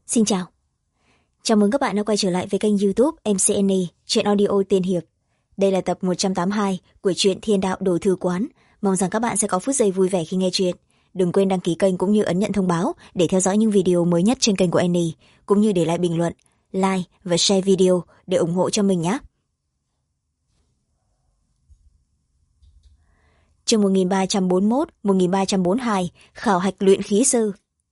Xin chào. Chào mừng các bạn đã quay trở lại với kênh YouTube MCNE, truyện audio tiên hiệp. Đây là tập 182 của truyện Thiên Đạo Đồ Thư Quán. Mong rằng các bạn sẽ có phút giây vui vẻ khi nghe truyện. Đừng quên đăng ký kênh cũng như ấn nhận thông báo để theo dõi những video mới nhất trên kênh của Annie, cũng như để lại bình luận, like và share video để ủng hộ cho mình nhé. Chương 1341, 1342, khảo hạch luyện khí sư.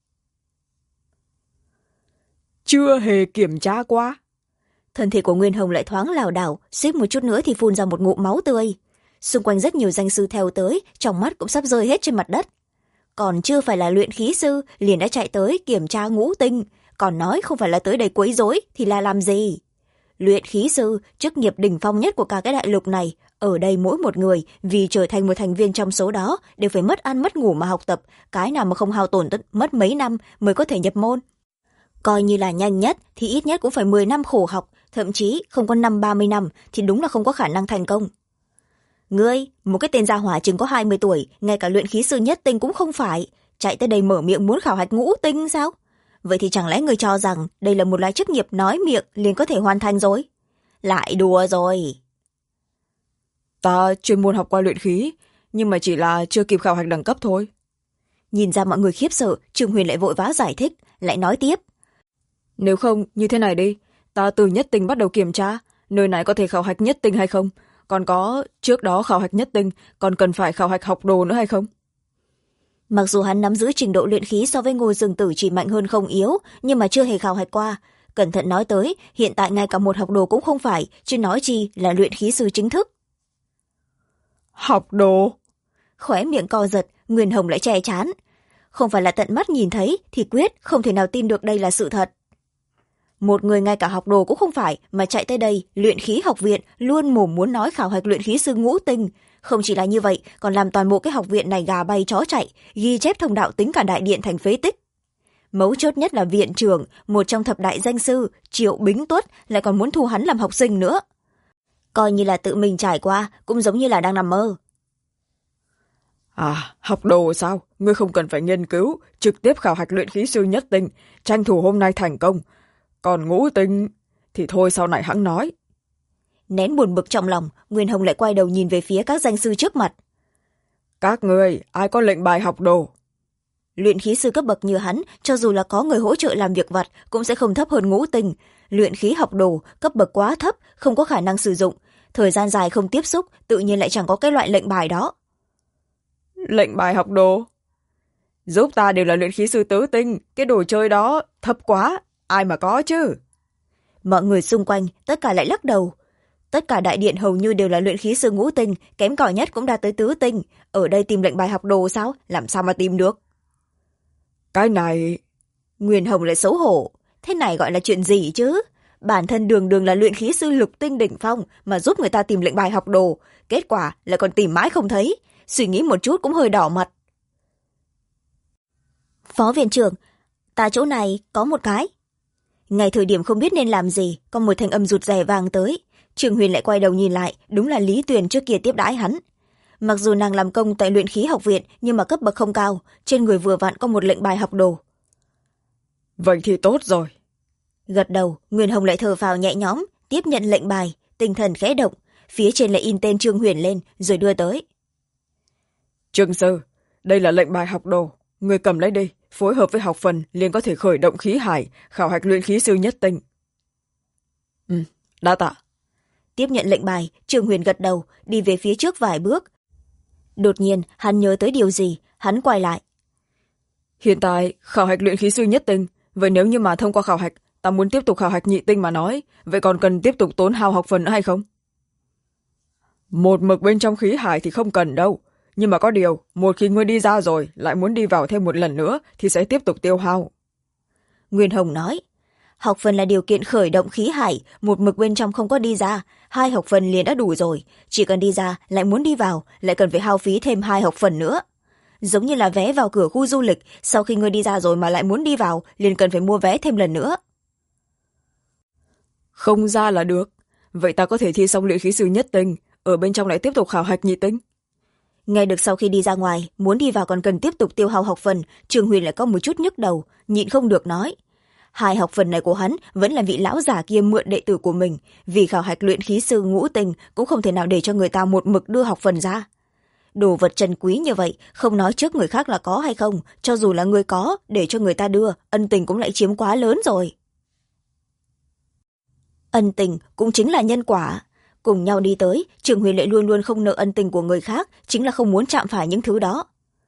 Chưa hề kiểm tra qua. Thân thể của Nguyên Hồng lại thoáng lảo đảo, suýt một chút nữa thì phun ra một ngụm máu tươi. Xung quanh rất nhiều danh sư theo tới, trong mắt cũng sắp rơi hết trên mặt đất. Còn chưa phải là luyện khí sư, liền đã chạy tới kiểm tra ngũ tinh, còn nói không phải là tới đây quấy rối thì là làm gì? Luyện khí sư, chức nghiệp đỉnh phong nhất của cả cái đại lục này, ở đây mỗi một người vì trở thành một thành viên trong số đó đều phải mất ăn mất ngủ mà học tập, cái nào mà không hao tổn mất mấy năm mới có thể nhập môn. Coi như là nhanh nhất thì ít nhất cũng phải 10 năm khổ học, thậm chí không có 30 năm thì đúng là không có khả năng thành công. Ngươi, một cái tên gia hỏa chừng có 20 tuổi, ngay cả luyện khí sư nhất tinh cũng không phải, chạy tới đây mở miệng muốn khảo hạch ngũ tinh sao? Vậy thì chẳng lẽ ngươi cho rằng đây là một loại chức nghiệp nói miệng liền có thể hoàn thành rồi? Lại đùa rồi. Ta chuyên môn học qua luyện khí, nhưng mà chỉ là chưa kịp khảo hạch đẳng cấp thôi. Nhìn ra mọi người khiếp sợ, Trương Huyền lại vội vã giải thích, lại nói tiếp. Nếu không, như thế này đi, ta từ nhất tinh bắt đầu kiểm tra, nơi này có thể khảo hạch nhất tinh hay không? Còn có, trước đó khảo hạch nhất tinh, còn cần phải khảo hạch học đồ nữa hay không? Mặc dù hắn nắm giữ trình độ luyện khí so với Ngô Dương Tử chỉ mạnh hơn không yếu, nhưng mà chưa hề khảo hạch qua. Cẩn thận nói tới, hiện tại ngay cả một học đồ cũng không phải, chứ nói chi là luyện khí sư chính thức. Học đồ? Khóe miệng co giật, Nguyên Hồng lại che chán. Không phải là tận mắt nhìn thấy thì quyết không thể nào tin được đây là sự thật. Một người ngay cả học đồ cũng không phải mà chạy tới đây, luyện khí học viện luôn mồm muốn nói khảo hạch luyện khí sư ngũ tinh. Không chỉ là như vậy, còn làm toàn bộ cái học viện này gà bay chó chạy, ghi chép thông đạo tính cả đại điện thành phế tích. Mấu chốt nhất là viện trưởng, một trong thập đại danh sư, Triệu Bính Tuất lại còn muốn thu hắn làm học sinh nữa. Coi như là tự mình trải qua, cũng giống như là đang nằm mơ. À, học đồ sao? Ngươi không cần phải nghiên cứu, trực tiếp khảo hạch luyện khí sư nhất tinh, tranh thủ hôm nay thành công. Còn ngũ tinh thì thôi sau này hẵng nói. Nén buồn bực trong lòng, Nguyên Hồng lại quay đầu nhìn về phía các danh sư trước mặt. Các người, ai có lệnh bài học đồ? Luyện khí sư cấp bậc như hắn, cho dù là có người hỗ trợ làm việc vặt, cũng sẽ không thấp hơn ngũ tinh. Luyện khí học đồ, cấp bậc quá thấp, không có khả năng sử dụng. Thời gian dài không tiếp xúc, tự nhiên lại chẳng có cái loại lệnh bài đó. Lệnh bài học đồ? Giúp ta đều là luyện khí sư tứ tinh, cái đồ chơi đó thấp quá, ai mà có chứ? Mọi người xung quanh, tất cả lại lắc đầu. Tất cả đại điện hầu như đều là luyện khí sư ngũ tinh, kém cỏi nhất cũng đã tới tứ tinh. Ở đây tìm lệnh bài học đồ sao? Làm sao mà tìm được? Cái này... Nguyên Hồng lại xấu hổ. Thế này gọi là chuyện gì chứ? Bản thân đường đường là luyện khí sư lục tinh đỉnh phong mà giúp người ta tìm lệnh bài học đồ. Kết quả lại còn tìm mãi không thấy. Suy nghĩ một chút cũng hơi đỏ mặt. Phó viện trưởng, ta chỗ này có một cái. Ngay thời điểm không biết nên làm gì, có một thanh âm rụt rè vang tới. Trương Huyền lại quay đầu nhìn lại, đúng là Lý Tuyền trước kia tiếp đãi hắn. Mặc dù nàng làm công tại luyện khí học viện, nhưng mà cấp bậc không cao, trên người vừa vặn có một lệnh bài học đồ. Vậy thì tốt rồi. Gật đầu, Nguyên Hồng lại thở phào nhẹ nhõm, tiếp nhận lệnh bài, tinh thần khẽ động, phía trên lại in tên Trương Huyền lên, rồi đưa tới. Trương sư, đây là lệnh bài học đồ, người cầm lấy đi, phối hợp với học phần liền có thể khởi động khí hải, khảo hạch luyện khí sư nhất tinh. Đa tạ. Tiếp nhận lệnh bài, Trương Huyền gật đầu, đi về phía trước vài bước. Đột nhiên, hắn nhớ tới điều gì, hắn quay lại. Hiện tại, khảo hạch luyện khí sư nhất tinh, vậy nếu như mà thông qua khảo hạch, ta muốn tiếp tục khảo hạch nhị tinh mà nói, vậy còn cần tiếp tục tốn hao học phần nữa hay không? Một mực bên trong khí hải thì không cần đâu, nhưng mà có điều, một khi ngươi đi ra rồi, lại muốn đi vào thêm một lần nữa, thì sẽ tiếp tục tiêu hao. Nguyên Hồng nói, học phần là điều kiện khởi động khí hải, một mực bên trong không có đi ra, 2 học phần liền đã đủ rồi, chỉ cần đi ra, lại muốn đi vào, lại cần phải hao phí thêm 2 học phần nữa. Giống như là vé vào cửa khu du lịch, sau khi ngươi đi ra rồi mà lại muốn đi vào, liền cần phải mua vé thêm lần nữa. Không ra là được, vậy ta có thể thi xong luyện khí sư nhất tinh, ở bên trong lại tiếp tục khảo hạch nhị tinh. Nghe được sau khi đi ra ngoài, muốn đi vào còn cần tiếp tục tiêu hao học phần, Trương Huyền lại có một chút nhức đầu, nhịn không được nói. 2 học phần này của hắn vẫn là vị lão già kia mượn đệ tử của mình, vì khảo hạch luyện khí sư ngũ tinh cũng không thể nào để cho người ta một mực đưa học phần ra. Đồ vật trân quý như vậy, không nói trước người khác là có hay không, cho dù là người có, để cho người ta đưa, ân tình cũng lại chiếm quá lớn rồi. Ân tình cũng chính là nhân quả. Cùng nhau đi tới, Trường Huyền lại luôn luôn không nợ ân tình của người khác, chính là không muốn chạm phải những thứ đó.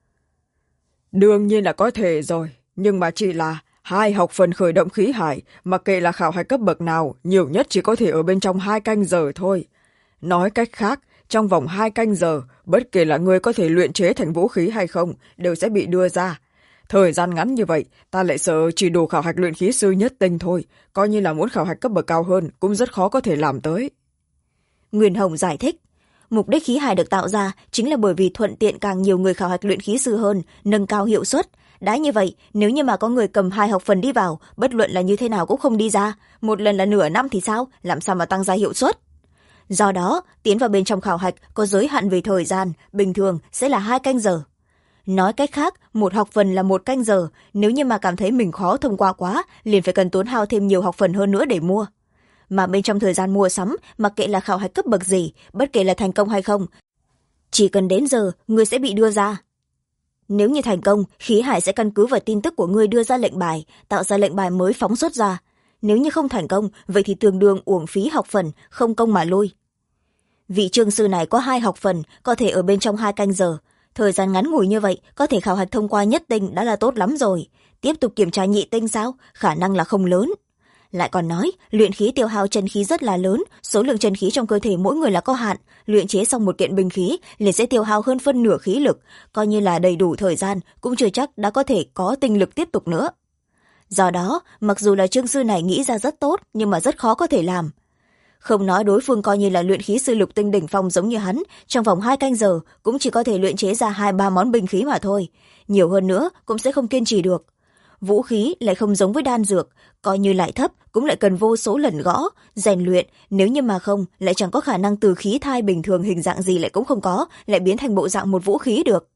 Đương nhiên là có thể rồi, nhưng mà chỉ là 2 học phần khởi động khí hải, mặc kệ là khảo hạch cấp bậc nào, nhiều nhất chỉ có thể ở bên trong 2 canh giờ thôi. Nói cách khác, trong vòng 2 canh giờ, bất kể là người có thể luyện chế thành vũ khí hay không, đều sẽ bị đưa ra. Thời gian ngắn như vậy, ta lại sợ chỉ đủ khảo hạch luyện khí sư nhất tinh thôi, coi như là muốn khảo hạch cấp bậc cao hơn, cũng rất khó có thể làm tới. Nguyên Hồng giải thích, mục đích khí hải được tạo ra chính là bởi vì thuận tiện càng nhiều người khảo hạch luyện khí sư hơn, nâng cao hiệu suất. Đã như vậy, nếu như mà có người cầm 2 học phần đi vào, bất luận là như thế nào cũng không đi ra, một lần là nửa năm thì sao, làm sao mà tăng ra hiệu suất. Do đó, tiến vào bên trong khảo hạch có giới hạn về thời gian, bình thường sẽ là 2 canh giờ. Nói cách khác, một học phần là 1 canh giờ, nếu như mà cảm thấy mình khó thông qua quá, liền phải cần tốn hao thêm nhiều học phần hơn nữa để mua. Mà bên trong thời gian mua sắm, mặc kệ là khảo hạch cấp bậc gì, bất kể là thành công hay không, chỉ cần đến giờ, người sẽ bị đưa ra. Nếu như thành công, khí hải sẽ căn cứ vào tin tức của người đưa ra lệnh bài, tạo ra lệnh bài mới phóng xuất ra. Nếu như không thành công, vậy thì tương đương uổng phí học phần, không công mà lui. Vị trương sư này có 2 học phần, có thể ở bên trong 2 canh giờ. Thời gian ngắn ngủi như vậy, có thể khảo hạch thông qua nhất tinh đã là tốt lắm rồi. Tiếp tục kiểm tra nhị tinh sao? Khả năng là không lớn. Lại còn nói, luyện khí tiêu hao chân khí rất là lớn, số lượng chân khí trong cơ thể mỗi người là có hạn, luyện chế xong một kiện binh khí liền sẽ tiêu hao hơn phân nửa khí lực, coi như là đầy đủ thời gian, cũng chưa chắc đã có thể có tinh lực tiếp tục nữa. Do đó, mặc dù là trương sư này nghĩ ra rất tốt, nhưng mà rất khó có thể làm. Không nói đối phương coi như là luyện khí sư lục tinh đỉnh phong giống như hắn, trong vòng 2 canh giờ cũng chỉ có thể luyện chế ra 2-3 món binh khí mà thôi, nhiều hơn nữa cũng sẽ không kiên trì được. Vũ khí lại không giống với đan dược, coi như lại thấp cũng lại cần vô số lần gõ, rèn luyện, nếu như mà không, lại chẳng có khả năng từ khí thai bình thường hình dạng gì lại cũng không có, lại biến thành bộ dạng một vũ khí được.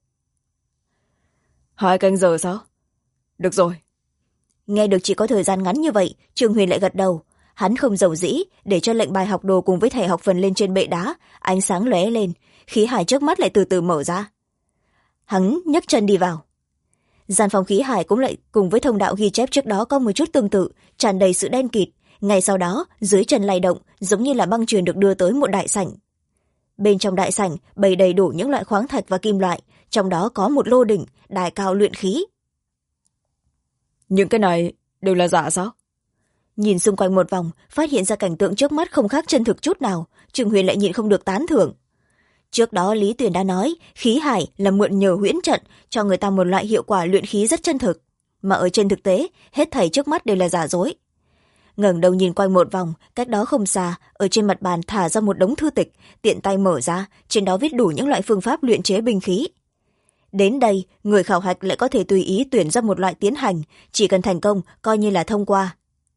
2 canh giờ sao? Được rồi. Nghe được chỉ có thời gian ngắn như vậy, Trường Huyền lại gật đầu. Hắn không giàu dĩ, để cho lệnh bài học đồ cùng với thẻ học phần lên trên bệ đá, ánh sáng lóe lên, khí hải trước mắt lại từ từ mở ra. Hắn nhấc chân đi vào. Gian phòng khí hải cũng lại cùng với thông đạo ghi chép trước đó có một chút tương tự, tràn đầy sự đen kịt. Ngay sau đó, dưới chân lay động, giống như là băng chuyền được đưa tới một đại sảnh. Bên trong đại sảnh bày đầy đủ những loại khoáng thạch và kim loại, trong đó có một lô đỉnh, đài cao luyện khí. Những cái này đều là giả sao? Nhìn xung quanh một vòng, phát hiện ra cảnh tượng trước mắt không khác chân thực chút nào, Trường Huyền lại nhịn không được tán thưởng. Trước đó Lý Tuyền đã nói, khí hải là mượn nhờ huyễn trận, cho người ta một loại hiệu quả luyện khí rất chân thực. Mà ở trên thực tế, hết thảy trước mắt đều là giả dối. Ngẩng đầu nhìn quanh một vòng, cách đó không xa, ở trên mặt bàn thả ra một đống thư tịch, tiện tay mở ra, trên đó viết đủ những loại phương pháp luyện chế binh khí. Đến đây, người khảo hạch lại có thể tùy ý tuyển ra một loại tiến hành, chỉ cần thành công, coi như là thông qua.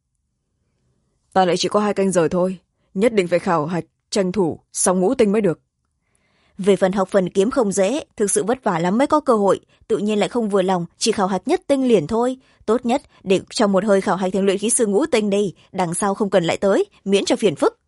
Ta lại chỉ có 2 canh giờ thôi, nhất định phải khảo hạch, tranh thủ, xong ngũ tinh mới được. Về phần học phần kiếm không dễ, thực sự vất vả lắm mới có cơ hội, tự nhiên lại không vừa lòng, chỉ khảo hạch nhất tinh liền thôi. Tốt nhất, để trong một hơi khảo hạch thành luyện khí sư ngũ tinh đi, đằng sau không cần lại tới, miễn cho phiền phức.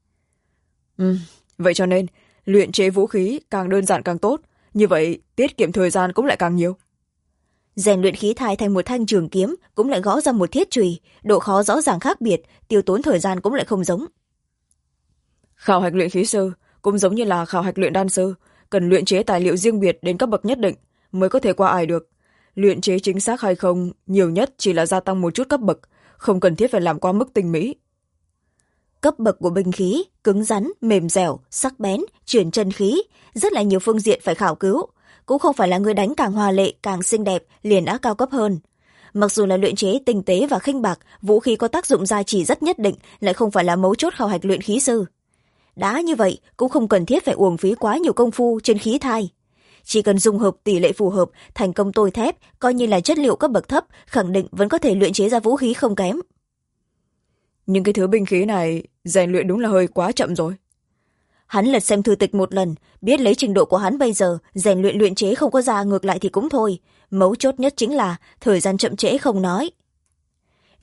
Vậy cho nên, luyện chế vũ khí càng đơn giản càng tốt, như vậy tiết kiệm thời gian cũng lại càng nhiều. Rèn luyện khí thai thành một thanh trường kiếm, cũng lại gõ ra một thiết chùy, độ khó rõ ràng khác biệt, tiêu tốn thời gian cũng lại không giống. Khảo hạch luyện khí sư cũng giống như là khảo hạch luyện đan sư, cần luyện chế tài liệu riêng biệt đến cấp bậc nhất định mới có thể qua ải được. Luyện chế chính xác hay không, nhiều nhất chỉ là gia tăng một chút cấp bậc, không cần thiết phải làm quá mức tinh mỹ. Cấp bậc của binh khí, cứng rắn, mềm dẻo, sắc bén, chuyển chân khí, rất là nhiều phương diện phải khảo cứu. Cũng không phải là người đánh càng hoa lệ, càng xinh đẹp, liền đã cao cấp hơn. Mặc dù là luyện chế tinh tế và khinh bạc, vũ khí có tác dụng gia trì rất nhất định, lại không phải là mấu chốt khảo hạch luyện khí sư. Đã như vậy, cũng không cần thiết phải uổng phí quá nhiều công phu trên khí thai. Chỉ cần dung hợp tỷ lệ phù hợp, thành công tôi thép, coi như là chất liệu cấp bậc thấp, khẳng định vẫn có thể luyện chế ra vũ khí không kém. Nhưng cái thứ binh khí này, rèn luyện đúng là hơi quá chậm rồi. Hắn lật xem thư tịch một lần, biết lấy trình độ của hắn bây giờ, rèn luyện chế không có ra ngược lại thì cũng thôi. Mấu chốt nhất chính là thời gian chậm trễ không nói.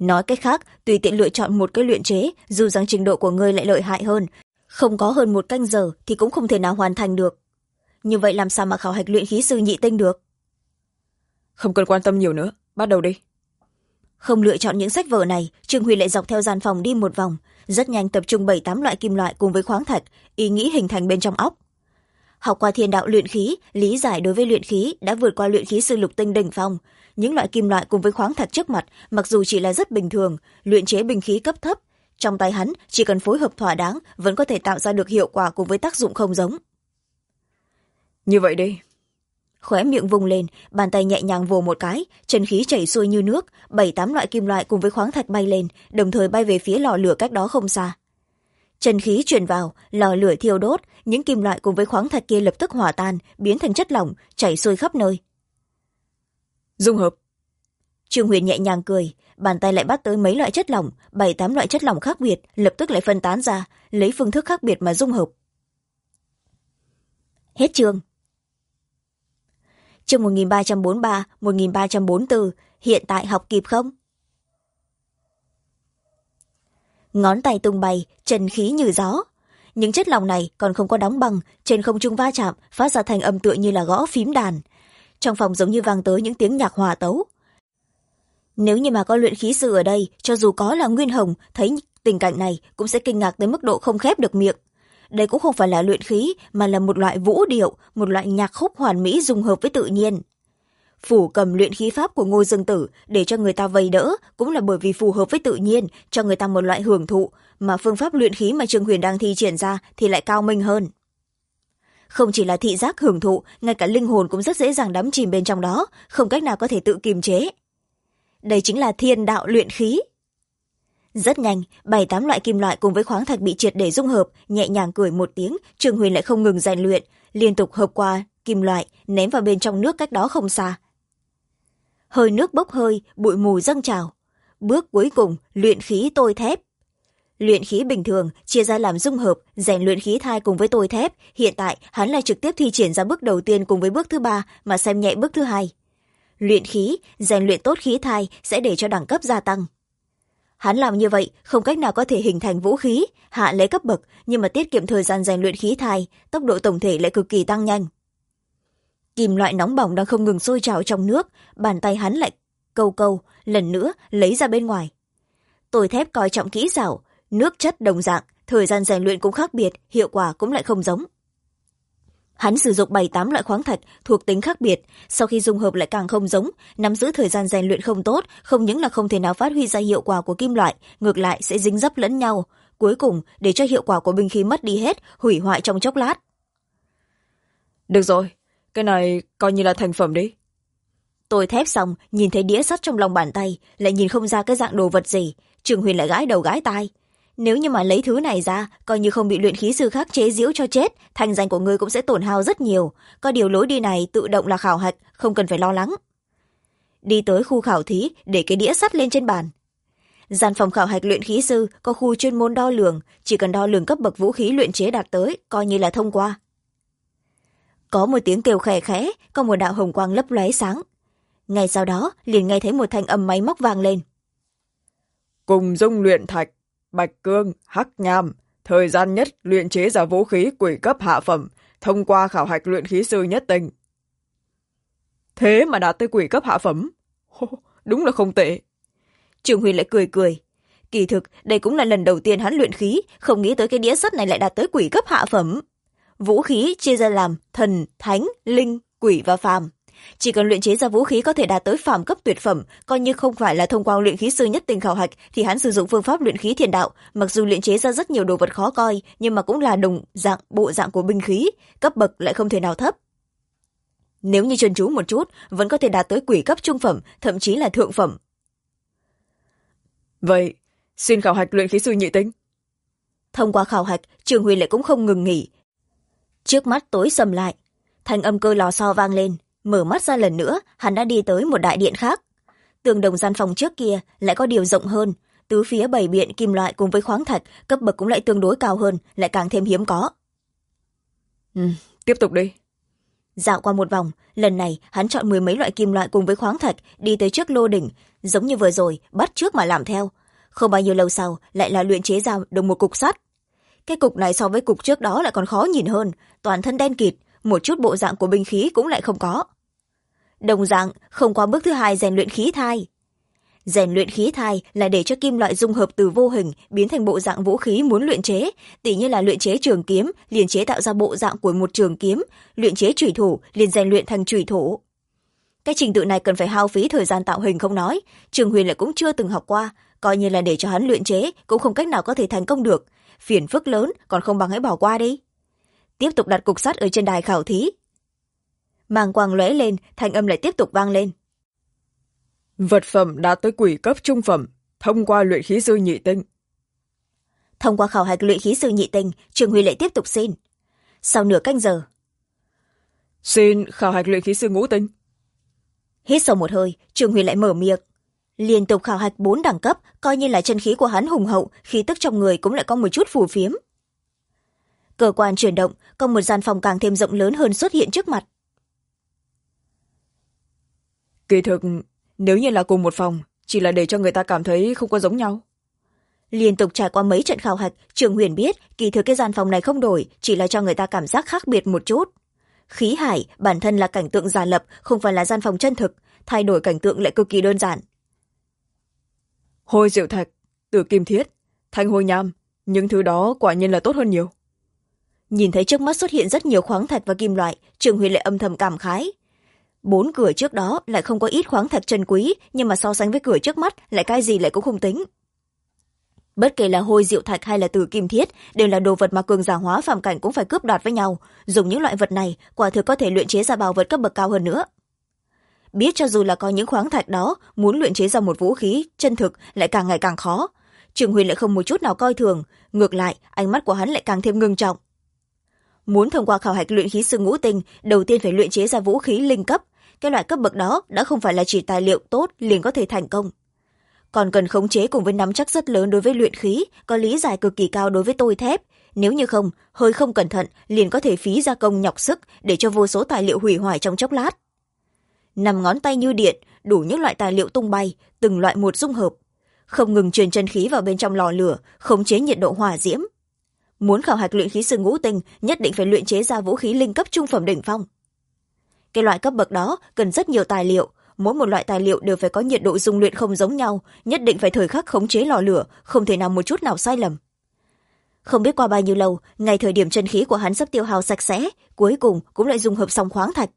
nói cách khác, tùy tiện lựa chọn một cái luyện chế, dù rằng trình độ của ngươi lại lợi hại hơn, không có hơn 1 canh giờ thì cũng không thể nào hoàn thành được. Như vậy làm sao mà khảo hạch luyện khí sư nhị tinh được? Không cần quan tâm nhiều nữa, bắt đầu đi. Không lựa chọn những sách vở này, Trương Huy lại dọc theo gian phòng đi một vòng, rất nhanh tập trung 7-8 loại kim loại cùng với khoáng thạch, ý nghĩ hình thành bên trong óc. Học qua thiên đạo luyện khí, lý giải đối với luyện khí đã vượt qua luyện khí sư lục tinh đỉnh phong. Những loại kim loại cùng với khoáng thạch trước mặt, mặc dù chỉ là rất bình thường, luyện chế binh khí cấp thấp, trong tay hắn chỉ cần phối hợp thỏa đáng vẫn có thể tạo ra được hiệu quả cùng với tác dụng không giống. Như vậy đi. Khóe miệng vùng lên, bàn tay nhẹ nhàng vồ một cái, chân khí chảy xuôi như nước, 7-8 loại kim loại cùng với khoáng thạch bay lên, đồng thời bay về phía lò lửa cách đó không xa. Chân khí truyền vào, lò lửa thiêu đốt, những kim loại cùng với khoáng thạch kia lập tức hòa tan, biến thành chất lỏng, chảy xuôi khắp nơi. Dung hợp. Trương Huyền nhẹ nhàng cười, bàn tay lại bắt tới mấy loại chất lỏng, 7-8 loại chất lỏng khác biệt, lập tức lại phân tán ra, lấy phương thức khác biệt mà dung hợp. Hết chương. Chương 1343, 1344, hiện tại học kịp không? Ngón tay tung bay, chân khí như gió. Những chất lỏng này còn không có đóng băng, trên không trung va chạm, phát ra thành âm tựa như là gõ phím đàn. Trong phòng giống như vang tới những tiếng nhạc hòa tấu. Nếu như mà có luyện khí sư ở đây, cho dù có là Nguyên Hồng, thấy tình cảnh này cũng sẽ kinh ngạc tới mức độ không khép được miệng. Đây cũng không phải là luyện khí, mà là một loại vũ điệu, một loại nhạc khúc hoàn mỹ dung hợp với tự nhiên. Phủ cầm luyện khí pháp của Ngô Dương Tử để cho người ta vây đỡ cũng là bởi vì phù hợp với tự nhiên, cho người ta một loại hưởng thụ, mà phương pháp luyện khí mà Trương Huyền đang thi triển ra thì lại cao minh hơn. Không chỉ là thị giác hưởng thụ, ngay cả linh hồn cũng rất dễ dàng đắm chìm bên trong đó, không cách nào có thể tự kiềm chế. Đây chính là thiên đạo luyện khí. Rất nhanh, 7-8 loại kim loại cùng với khoáng thạch bị triệt để dung hợp, nhẹ nhàng cười một tiếng, Trương Huyền lại không ngừng rèn luyện, liên tục hợp qua kim loại, ném vào bên trong nước cách đó không xa. Hơi nước bốc hơi, bụi mù dâng trào. Bước cuối cùng, luyện khí tôi thép. Luyện khí bình thường chia ra làm dung hợp, rèn luyện khí thai cùng với tôi thép, hiện tại hắn lại trực tiếp thi triển ra bước đầu tiên cùng với bước thứ 3 mà xem nhẹ bước thứ 2. Luyện khí, rèn luyện tốt khí thai sẽ để cho đẳng cấp gia tăng. Hắn làm như vậy không cách nào có thể hình thành vũ khí, hạ lấy cấp bậc, nhưng mà tiết kiệm thời gian rèn luyện khí thai, tốc độ tổng thể lại cực kỳ tăng nhanh. Kim loại nóng bỏng đang không ngừng sôi trào trong nước, bàn tay hắn lại câu lần nữa lấy ra bên ngoài. Tôi thép coi trọng kỹ xảo, nước chất đồng dạng, thời gian rèn luyện cũng khác biệt, hiệu quả cũng lại không giống. Hắn sử dụng 7-8 loại khoáng thạch thuộc tính khác biệt, sau khi dung hợp lại càng không giống, nắm giữ thời gian rèn luyện không tốt, không những là không thể nào phát huy ra hiệu quả của kim loại, ngược lại sẽ dính dấp lẫn nhau, cuối cùng để cho hiệu quả của binh khí mất đi hết, hủy hoại trong chốc lát. Được rồi, cái này coi như là thành phẩm đi. Tôi thép xong, nhìn thấy đĩa sắt trong lòng bàn tay, lại nhìn không ra cái dạng đồ vật gì, Trương Huyền lại gãi đầu gãi tai. Nếu như mà lấy thứ này ra, coi như không bị luyện khí sư khác chế giễu cho chết, thành danh của ngươi cũng sẽ tổn hao rất nhiều. Có điều lối đi này tự động là khảo hạch, không cần phải lo lắng. Đi tới khu khảo thí, để cái đĩa sắt lên trên bàn. Gian phòng khảo hạch luyện khí sư có khu chuyên môn đo lường, chỉ cần đo lường cấp bậc vũ khí luyện chế đạt tới, coi như là thông qua. Có một tiếng kêu khẽ khẽ, có một đạo hồng quang lấp lóe sáng. Ngay sau đó, liền nghe thấy một thanh âm máy móc vang lên. Cùng dung luyện thạch, bạch cương, hắc nham, thời gian nhất luyện chế ra vũ khí quỷ cấp hạ phẩm, thông qua khảo hạch luyện khí sư nhất tinh. Thế mà đạt tới quỷ cấp hạ phẩm? Đúng là không tệ. Trương Huyền lại cười cười. Kỳ thực, đây cũng là lần đầu tiên hắn luyện khí, không nghĩ tới cái đĩa sắt này lại đạt tới quỷ cấp hạ phẩm. Vũ khí chia ra làm thần, thánh, linh, quỷ và phàm. Chỉ cần luyện chế ra vũ khí có thể đạt tới phàm cấp tuyệt phẩm, coi như không phải là thông qua luyện khí sư nhất tinh khảo hạch, thì hắn sử dụng phương pháp luyện khí thiên đạo, mặc dù luyện chế ra rất nhiều đồ vật khó coi, nhưng mà cũng là đồng dạng bộ dạng của binh khí, cấp bậc lại không thể nào thấp. Nếu như chuyên chú một chút, vẫn có thể đạt tới quỷ cấp trung phẩm, thậm chí là thượng phẩm. Vậy, xin khảo hạch luyện khí sư nhị tinh. Thông qua khảo hạch, Trương Huy lại cũng không ngừng nghỉ. Trước mắt tối sầm lại, thanh âm cơ lò xo vang lên. Mở mắt ra lần nữa, hắn đã đi tới một đại điện khác. Tường đồng gian phòng trước kia lại có điều rộng hơn, tứ phía bày biện kim loại cùng với khoáng thạch, cấp bậc cũng lại tương đối cao hơn, lại càng thêm hiếm có. Tiếp tục đi. Dạo qua một vòng, lần này hắn chọn 10 mấy loại kim loại cùng với khoáng thạch đi tới trước lô đỉnh, giống như vừa rồi bắt trước mà làm theo. Không bao nhiêu lâu sau lại là luyện chế ra được một cục sắt. Cái cục này so với cục trước đó lại còn khó nhìn hơn, toàn thân đen kịt, một chút bộ dạng của binh khí cũng lại không có. Đồng dạng không qua bước thứ hai rèn luyện khí thai. Rèn luyện khí thai là để cho kim loại dung hợp từ vô hình biến thành bộ dạng vũ khí muốn luyện chế, tỉ như là luyện chế trường kiếm liền chế tạo ra bộ dạng của một trường kiếm, luyện chế chủy thủ liền rèn luyện thành chủy thủ. Cái trình tự này cần phải hao phí thời gian tạo hình không nói, Trường Huyền lại cũng chưa từng học qua, coi như là để cho hắn luyện chế cũng không cách nào có thể thành công được, phiền phức lớn, còn không bằng hãy bỏ qua đi. Tiếp tục đặt cục sắt ở trên đài khảo thí. Màng quang lóe lên, thanh âm lại tiếp tục vang lên. Vật phẩm đạt tới quỷ cấp trung phẩm, thông qua luyện khí sư nhị tinh. Thông qua khảo hạch luyện khí sư nhị tinh, Trường Huy lại tiếp tục xin. Sau nửa canh giờ, Xin khảo hạch luyện khí sư ngũ tinh. hít sâu một hơi, Trường Huy lại mở miệng. Liên tục khảo hạch 4 đẳng cấp, coi như là chân khí của hắn hùng hậu, khí tức trong người cũng lại có một chút phù phiếm. Cơ quan chuyển động, có một gian phòng càng thêm rộng lớn hơn xuất hiện trước mặt. Kỳ thực, nếu như là cùng một phòng, chỉ là để cho người ta cảm thấy không có giống nhau. Liên tục trải qua mấy trận khảo hạch, Trường Huyền biết kỳ thực cái gian phòng này không đổi, chỉ là cho người ta cảm giác khác biệt một chút. Khí hải bản thân là cảnh tượng giả lập, không phải là gian phòng chân thực, thay đổi cảnh tượng lại cực kỳ đơn giản. Hôi diệu thạch, tử kim thiết, thanh hôi nham, những thứ đó quả nhiên là tốt hơn nhiều. Nhìn thấy trước mắt xuất hiện rất nhiều khoáng thạch và kim loại, Trường Huyền lại âm thầm cảm khái. 4 cửa trước đó lại không có ít khoáng thạch chân quý, nhưng mà so sánh với cửa trước mắt lại cái gì lại cũng không tính. Bất kể là hôi diệu thạch hay là tử kim thiết đều là đồ vật mà cường giả hóa phàm cảnh cũng phải cướp đoạt với nhau, dùng những loại vật này quả thực có thể luyện chế ra bảo vật cấp bậc cao hơn nữa. Biết cho dù là có những khoáng thạch đó, muốn luyện chế ra một vũ khí chân thực lại càng ngày càng khó. Trường Huyền lại không một chút nào coi thường, ngược lại ánh mắt của hắn lại càng thêm ngưng trọng. Muốn thông qua khảo hạch luyện khí sư ngũ tinh, đầu tiên phải luyện chế ra vũ khí linh cấp. Cái loại cấp bậc đó đã không phải là chỉ tài liệu tốt liền có thể thành công, còn cần khống chế cùng với nắm chắc rất lớn đối với luyện khí, có lý giải cực kỳ cao đối với tôi thép. Nếu như không, hơi không cẩn thận liền có thể phí gia công nhọc sức để cho vô số tài liệu hủy hoại trong chốc lát. 5 ngón tay như điện, đủ những loại tài liệu tung bay, từng loại một dung hợp, không ngừng truyền chân khí vào bên trong lò lửa, khống chế nhiệt độ hỏa diễm. Muốn khảo hạch luyện khí sư ngũ tinh, nhất định phải luyện chế ra vũ khí linh cấp trung phẩm đỉnh phong. Cái loại cấp bậc đó cần rất nhiều tài liệu, mỗi một loại tài liệu đều phải có nhiệt độ dung luyện không giống nhau, nhất định phải thời khắc khống chế lò lửa, không thể nào một chút nào sai lầm. Không biết qua bao nhiêu lâu, ngay thời điểm chân khí của hắn sắp tiêu hao sạch sẽ, cuối cùng cũng lại dung hợp xong khoáng thạch.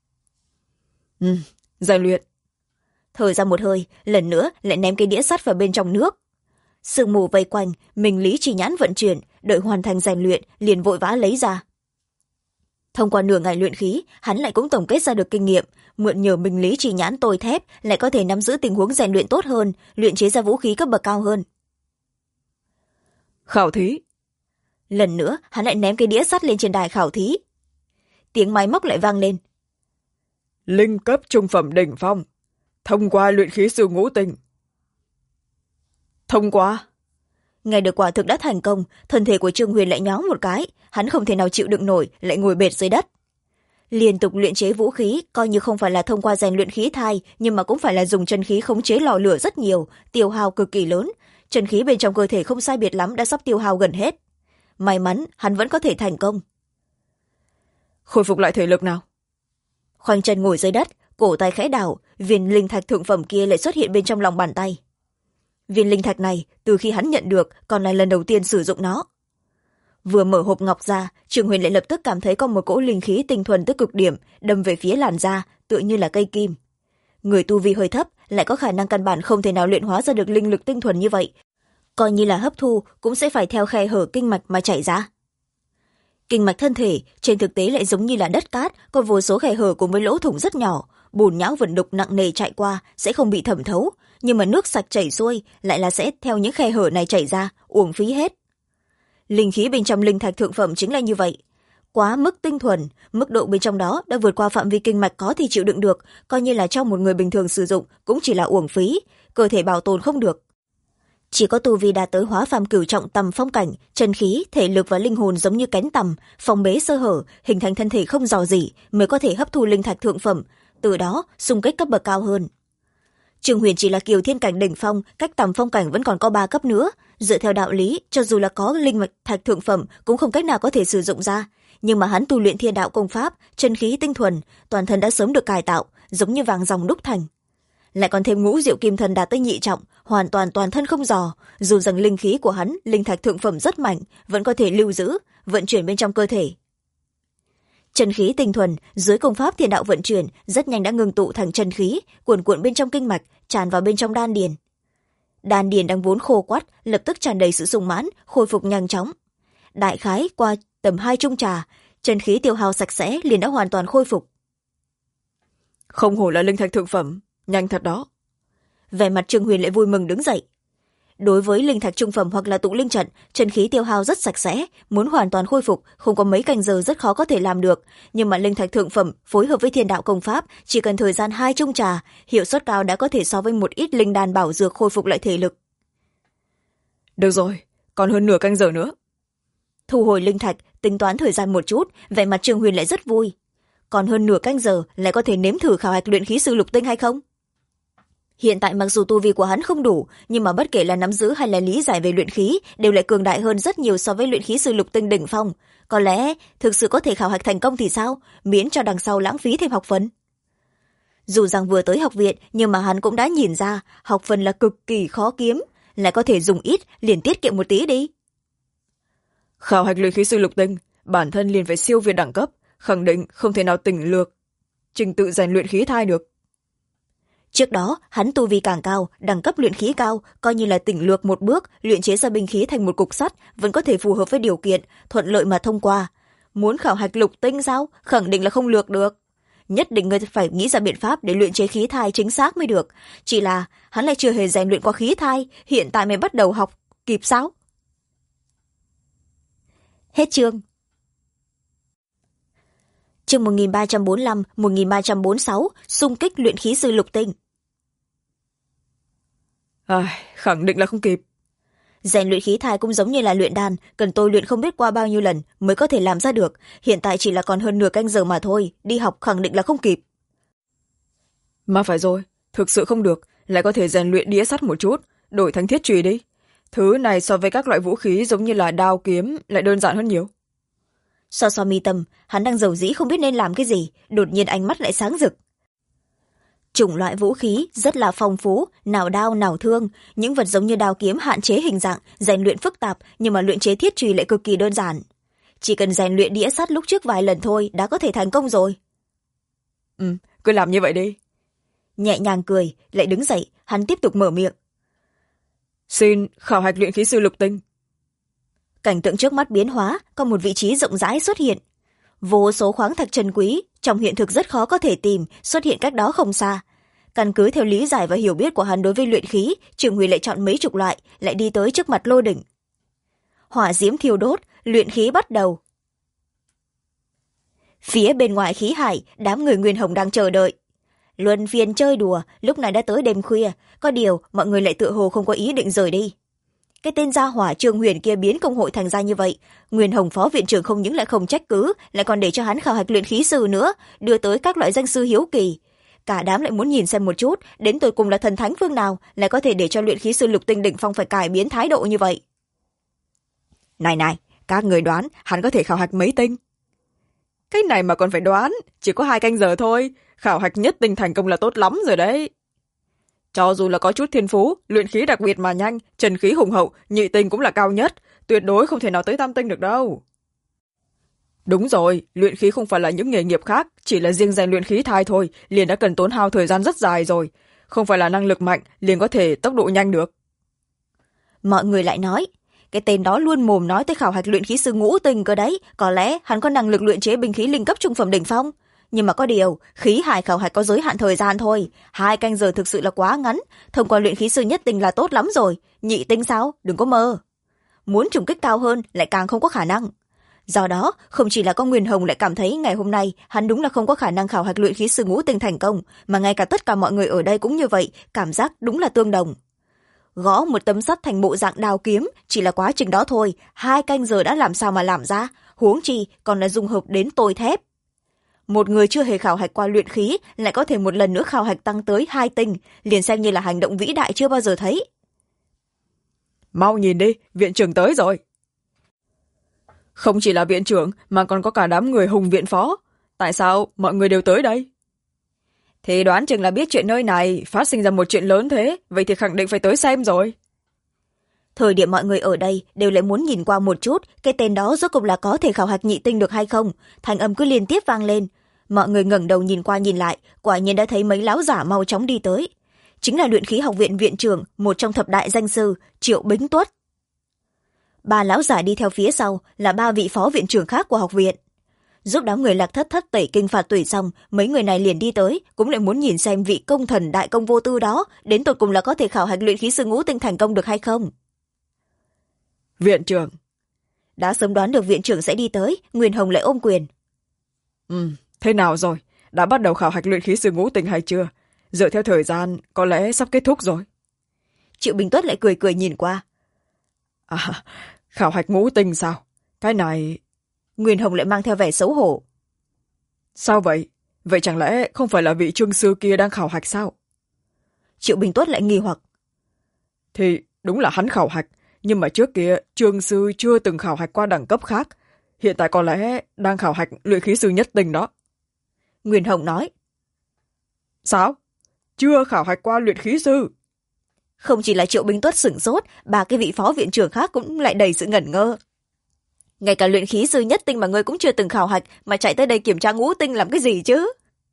Rèn luyện. Thở ra một hơi, lần nữa lại ném cái đĩa sắt vào bên trong nước. Sương mù vây quanh, mình lý chỉ nhãn vận chuyển, đợi hoàn thành rèn luyện liền vội vã lấy ra. Thông qua nửa ngày luyện khí, hắn lại cũng tổng kết ra được kinh nghiệm, mượn nhờ minh lý chỉ nhãn tôi thép lại có thể nắm giữ tình huống rèn luyện tốt hơn, luyện chế ra vũ khí cấp bậc cao hơn. Khảo thí. Lần nữa hắn lại ném cái đĩa sắt lên trên đài khảo thí. Tiếng máy móc lại vang lên. Linh cấp trung phẩm đỉnh phong, thông qua luyện khí sư ngũ tinh. Thông qua. Nghe được quả thực đã thành công, thân thể của Trương Huyền lại nhóng một cái, hắn không thể nào chịu đựng nổi, lại ngồi bệt dưới đất. Liên tục luyện chế vũ khí, coi như không phải là thông qua rèn luyện khí thai, nhưng mà cũng phải là dùng chân khí khống chế lò lửa rất nhiều, tiêu hao cực kỳ lớn. Chân khí bên trong cơ thể không sai biệt lắm đã sắp tiêu hao gần hết. May mắn hắn vẫn có thể thành công. Khôi phục lại thể lực nào. Khoanh chân ngồi dưới đất, cổ tay khẽ đảo, viên linh thạch thượng phẩm kia lại xuất hiện bên trong lòng bàn tay. Viên linh thạch này từ khi hắn nhận được còn là lần đầu tiên sử dụng nó. Vừa mở hộp ngọc ra, Trường Huyền lại lập tức cảm thấy có một cỗ linh khí tinh thuần tới cực điểm đâm về phía làn da, tựa như là cây kim. Người tu vi hơi thấp lại có khả năng căn bản không thể nào luyện hóa ra được linh lực tinh thuần như vậy, coi như là hấp thu cũng sẽ phải theo khe hở kinh mạch mà chảy ra. Kinh mạch thân thể trên thực tế lại giống như là đất cát, có vô số khe hở cùng với lỗ thủng rất nhỏ, bùn nhão vẩn đục nặng nề chạy qua sẽ không bị thẩm thấu, nhưng mà nước sạch chảy xuôi lại là sẽ theo những khe hở này chảy ra, uổng phí hết. Linh khí bên trong linh thạch thượng phẩm chính là như vậy, quá mức tinh thuần, mức độ bên trong đó đã vượt qua phạm vi kinh mạch có thể chịu đựng được, coi như là trong một người bình thường sử dụng cũng chỉ là uổng phí, cơ thể bảo tồn không được. Chỉ có tu vi đạt tới hóa phàm cửu trọng tầm phong cảnh, chân khí, thể lực và linh hồn giống như cánh tằm, phòng bế sơ hở, hình thành thân thể không rò rỉ mới có thể hấp thu linh thạch thượng phẩm, từ đó xung kích cấp bậc cao hơn. Trương Huyền chỉ là kiều thiên cảnh đỉnh phong, cách tầm phong cảnh vẫn còn có 3 cấp nữa. Dựa theo đạo lý, cho dù là có linh mạch thạch thượng phẩm cũng không cách nào có thể sử dụng ra. Nhưng mà hắn tu luyện thiên đạo công pháp, chân khí tinh thuần, toàn thân đã sớm được cải tạo, giống như vàng ròng đúc thành. Lại còn thêm ngũ diệu kim thần đạt tới nhị trọng, hoàn toàn toàn thân không dò. Dù rằng linh khí của hắn, linh thạch thượng phẩm rất mạnh, vẫn có thể lưu giữ, vận chuyển bên trong cơ thể. Chân khí tinh thuần, dưới công pháp thiên đạo vận chuyển, rất nhanh đã ngưng tụ thành chân khí, cuồn cuộn bên trong kinh mạch, tràn vào bên trong đan điền. Đan điền đang vốn khô quắt, lập tức tràn đầy sự sung mãn, khôi phục nhanh chóng. Đại khái qua tầm 2 chung trà, chân khí tiêu hao sạch sẽ liền đã hoàn toàn khôi phục. Không hổ là linh thạch thượng phẩm, nhanh thật đó. Vẻ mặt Trương Huyền lại vui mừng đứng dậy. Đối với linh thạch trung phẩm hoặc là tụ linh trận, chân khí tiêu hao rất sạch sẽ, muốn hoàn toàn khôi phục không có mấy canh giờ rất khó có thể làm được. Nhưng mà linh thạch thượng phẩm phối hợp với thiên đạo công pháp, chỉ cần thời gian 2 chung trà, hiệu suất cao đã có thể so với một ít linh đan bảo dược khôi phục lại thể lực. Được rồi, còn hơn nửa canh giờ nữa. Thu hồi linh thạch, tính toán thời gian một chút, vẻ mặt Trương Huyền lại rất vui. Còn hơn nửa canh giờ lại có thể nếm thử khảo hạch luyện khí sư lục tinh hay không? Hiện tại mặc dù tu vi của hắn không đủ, nhưng mà bất kể là nắm giữ hay là lý giải về luyện khí đều lại cường đại hơn rất nhiều so với luyện khí sư lục tinh đỉnh phong. Có lẽ thực sự có thể khảo hạch thành công thì sao, miễn cho đằng sau lãng phí thêm học phấn. Dù rằng vừa tới học viện, nhưng mà hắn cũng đã nhìn ra học phấn là cực kỳ khó kiếm, lại có thể dùng ít liền tiết kiệm một tí đi. Khảo hạch luyện khí sư lục tinh, bản thân liền phải siêu việt đẳng cấp, khẳng định không thể nào tỉnh lược trình tự rèn luyện khí thai được. Trước đó, hắn tu vi càng cao, đẳng cấp luyện khí cao, coi như là tỉnh lược một bước, luyện chế ra binh khí thành một cục sắt, vẫn có thể phù hợp với điều kiện, thuận lợi mà thông qua. Muốn khảo hạch lục tinh sao? Khẳng định là không lược được. Nhất định người phải nghĩ ra biện pháp để luyện chế khí thai chính xác mới được. Chỉ là, hắn lại chưa hề rèn luyện qua khí thai, hiện tại mới bắt đầu học, kịp sao? Hết chương. Chương 1345-1346, xung kích luyện khí sư lục tinh. Khẳng định là không kịp. Rèn luyện khí thai cũng giống như là luyện đan, cần tôi luyện không biết qua bao nhiêu lần mới có thể làm ra được. Hiện tại chỉ là còn hơn nửa canh giờ mà thôi, đi học khẳng định là không kịp. Mà phải rồi, thực sự không được, lại có thể rèn luyện đĩa sắt một chút, đổi thành thiết chùy đi. Thứ này so với các loại vũ khí giống như là đao kiếm lại đơn giản hơn nhiều. So mi tâm, hắn đang rầu rĩ không biết nên làm cái gì, đột nhiên ánh mắt lại sáng rực. Chủng loại vũ khí rất là phong phú, nào đao nào thương, những vật giống như đao kiếm hạn chế hình dạng, rèn luyện phức tạp, nhưng mà luyện chế thiết chùy lại cực kỳ đơn giản. Chỉ cần rèn luyện đĩa sắt lúc trước vài lần thôi đã có thể thành công rồi. Cứ làm như vậy đi. Nhẹ nhàng cười, lại đứng dậy, hắn tiếp tục mở miệng. Xin khảo hạch luyện khí sư lục tinh. Cảnh tượng trước mắt biến hóa, có một vị trí rộng rãi xuất hiện. Vô số khoáng thạch trân quý, trong hiện thực rất khó có thể tìm, xuất hiện cách đó không xa. Căn cứ theo lý giải và hiểu biết của hắn đối với luyện khí, Trường Huy lại chọn mấy chục loại, lại đi tới trước mặt lô đỉnh. Hỏa diễm thiêu đốt, luyện khí bắt đầu. Phía bên ngoài khí hải, đám người Nguyên Hồng đang chờ đợi. Luân phiên chơi đùa, lúc này đã tới đêm khuya, có điều mọi người lại tựa hồ không có ý định rời đi. Cái tên gia hỏa Trương Huyền kia biến công hội thành ra như vậy, Nguyên Hồng phó viện trưởng không những lại không trách cứ, lại còn để cho hắn khảo hạch luyện khí sư nữa, đưa tới các loại danh sư hiếu kỳ. Cả đám lại muốn nhìn xem một chút, đến tột cùng là thần thánh phương nào lại có thể để cho luyện khí sư lục tinh đỉnh phong phải cải biến thái độ như vậy. Này, các người đoán hắn có thể khảo hạch mấy tinh? Cái này mà còn phải đoán, chỉ có 2 canh giờ thôi, khảo hạch nhất tinh thành công là tốt lắm rồi đấy. Cho dù là có chút thiên phú, luyện khí đặc biệt mà nhanh, chân khí hùng hậu, nhị tinh cũng là cao nhất, tuyệt đối không thể nào tới tam tinh được đâu. Đúng rồi, luyện khí không phải là những nghề nghiệp khác, chỉ là riêng rèn luyện khí thai thôi, liền đã cần tốn hao thời gian rất dài rồi. Không phải là năng lực mạnh, liền có thể tốc độ nhanh được. Mọi người lại nói, cái tên đó luôn mồm nói tới khảo hạch luyện khí sư ngũ tinh cơ đấy, có lẽ hắn có năng lực luyện chế binh khí linh cấp trung phẩm đỉnh phong. Nhưng mà có điều, khí hải khảo hạch có giới hạn thời gian thôi, 2 canh giờ thực sự là quá ngắn, thông qua luyện khí sư nhất tinh là tốt lắm rồi, nhị tinh sao, đừng có mơ. Muốn trùng kích cao hơn lại càng không có khả năng. Do đó, không chỉ là có Nguyên Hồng lại cảm thấy ngày hôm nay hắn đúng là không có khả năng khảo hạch luyện khí sư ngũ tinh thành công, mà ngay cả tất cả mọi người ở đây cũng như vậy, cảm giác đúng là tương đồng. Gõ một tấm sắt thành bộ dạng đao kiếm chỉ là quá trình đó thôi, 2 canh giờ đã làm sao mà làm ra, huống chi còn là dung hợp đến tôi thép. Một người chưa hề khảo hạch qua luyện khí lại có thể một lần nữa khảo hạch tăng tới 2 tinh, liền xem như là hành động vĩ đại chưa bao giờ thấy. Mau nhìn đi, viện trưởng tới rồi. Không chỉ là viện trưởng mà còn có cả đám người hùng viện phó. Tại sao mọi người đều tới đây? Thì đoán chừng là biết chuyện nơi này phát sinh ra một chuyện lớn thế, vậy thì khẳng định phải tới xem rồi. Thời điểm mọi người ở đây đều lại muốn nhìn qua một chút cái tên đó rốt cuộc là có thể khảo hạch nhị tinh được hay không. Thanh âm cứ liên tiếp vang lên. Mọi người ngẩng đầu nhìn qua nhìn lại, quả nhiên đã thấy mấy láo giả mau chóng đi tới. Chính là luyện khí học viện viện trưởng, một trong thập đại danh sư, Triệu Bính Tuất. 3 láo giả đi theo phía sau là 3 vị phó viện trưởng khác của học viện. Giúp đám người Lạc Thất Thất tẩy kinh phạt tủy xong, mấy người này liền đi tới, cũng lại muốn nhìn xem vị công thần đại công vô tư đó đến tột cùng là có thể khảo hạch luyện khí sư ngũ tinh thành công được hay không. Viện trưởng. Đã sớm đoán được viện trưởng sẽ đi tới, Nguyên Hồng lại ôm quyền. Thế nào rồi? Đã bắt đầu khảo hạch luyện khí sư ngũ tinh hay chưa? Dựa theo thời gian, có lẽ sắp kết thúc rồi. Triệu Bình Tuất lại cười cười nhìn qua. Khảo hạch ngũ tinh sao? Cái này... Nguyên Hồng lại mang theo vẻ xấu hổ. Sao vậy? Vậy chẳng lẽ không phải là vị trương sư kia đang khảo hạch sao? Triệu Bình Tuất lại nghi hoặc. Thì đúng là hắn khảo hạch, nhưng mà trước kia trương sư chưa từng khảo hạch qua đẳng cấp khác. Hiện tại có lẽ đang khảo hạch luyện khí sư nhất tinh đó. Nguyên Hồng nói. Sao? Chưa khảo hạch qua luyện khí sư? Không chỉ là Triệu Bình Tuất sửng sốt, 3 cái vị phó viện trưởng khác cũng lại đầy sự ngẩn ngơ. Ngay cả luyện khí sư nhất tinh mà ngươi cũng chưa từng khảo hạch mà chạy tới đây kiểm tra ngũ tinh làm cái gì chứ?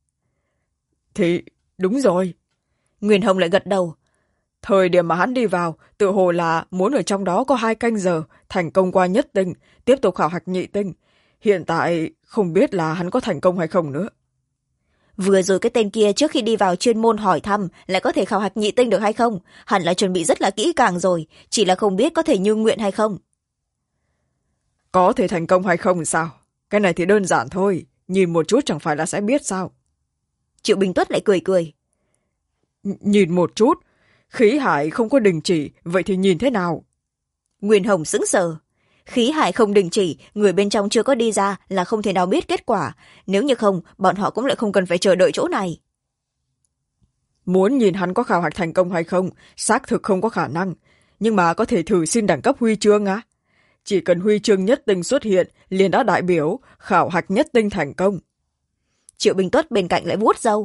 Thì đúng rồi. Nguyên Hồng lại gật đầu. Thời điểm mà hắn đi vào, tự hồ là muốn ở trong đó có 2 canh giờ, thành công qua nhất tinh, tiếp tục khảo hạch nhị tinh. Hiện tại không biết là hắn có thành công hay không nữa. Vừa rồi cái tên kia trước khi đi vào chuyên môn hỏi thăm lại có thể khảo hạch nhị tinh được hay không, hẳn là chuẩn bị rất là kỹ càng rồi, chỉ là không biết có thể như nguyện hay không. Có thể thành công hay không sao? Cái này thì đơn giản thôi, nhìn một chút chẳng phải là sẽ biết sao? Triệu Bình Tuất lại cười cười. Nhìn một chút, khí hải không có đình chỉ, vậy thì nhìn thế nào? Nguyên Hồng sững sờ. Khí hải không đình chỉ, người bên trong chưa có đi ra là không thể nào biết kết quả. Nếu như không, bọn họ cũng lại không cần phải chờ đợi chỗ này. Muốn nhìn hắn có khảo hạch thành công hay không, xác thực không có khả năng. Nhưng mà có thể thử xin đẳng cấp huy chương á. Chỉ cần huy chương nhất tinh xuất hiện, liền đã đại biểu khảo hạch nhất tinh thành công. Triệu Bình Tuất bên cạnh lại vuốt râu.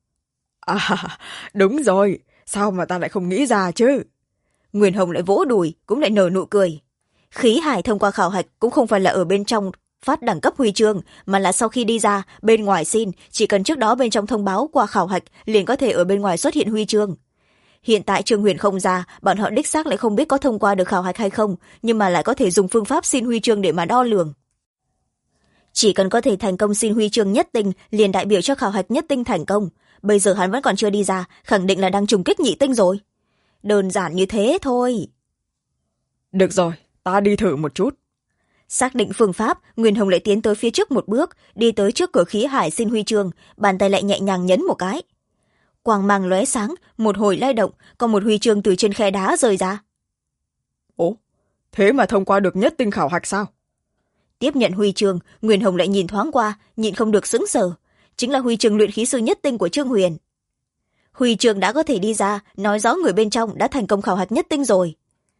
Đúng rồi, sao mà ta lại không nghĩ ra chứ? Nguyên Hồng lại vỗ đùi, cũng lại nở nụ cười. Khí hải thông qua khảo hạch cũng không phải là ở bên trong phát đẳng cấp huy chương, mà là sau khi đi ra, bên ngoài xin, chỉ cần trước đó bên trong thông báo qua khảo hạch, liền có thể ở bên ngoài xuất hiện huy chương. Hiện tại Trương Huyền không ra, bọn họ đích xác lại không biết có thông qua được khảo hạch hay không, nhưng mà lại có thể dùng phương pháp xin huy chương để mà đo lường. Chỉ cần có thể thành công xin huy chương nhất tinh, liền đại biểu cho khảo hạch nhất tinh thành công. Bây giờ hắn vẫn còn chưa đi ra, khẳng định là đang trùng kích nhị tinh rồi. Đơn giản như thế thôi. Được rồi, ta đi thử một chút. Xác định phương pháp, Nguyên Hồng lại tiến tới phía trước một bước, đi tới trước cửa khí hải xin huy chương, bàn tay lại nhẹ nhàng nhấn một cái. Quang mang lóe sáng, một hồi lay động, có một huy chương từ trên khe đá rơi ra. Ồ, thế mà thông qua được nhất tinh khảo hạch sao? Tiếp nhận huy chương, Nguyên Hồng lại nhìn thoáng qua, nhịn không được sững sờ. Chính là huy chương luyện khí sư nhất tinh của Trương Huyền. Huy chương đã có thể đi ra, nói rõ người bên trong đã thành công khảo hạch nhất tinh rồi.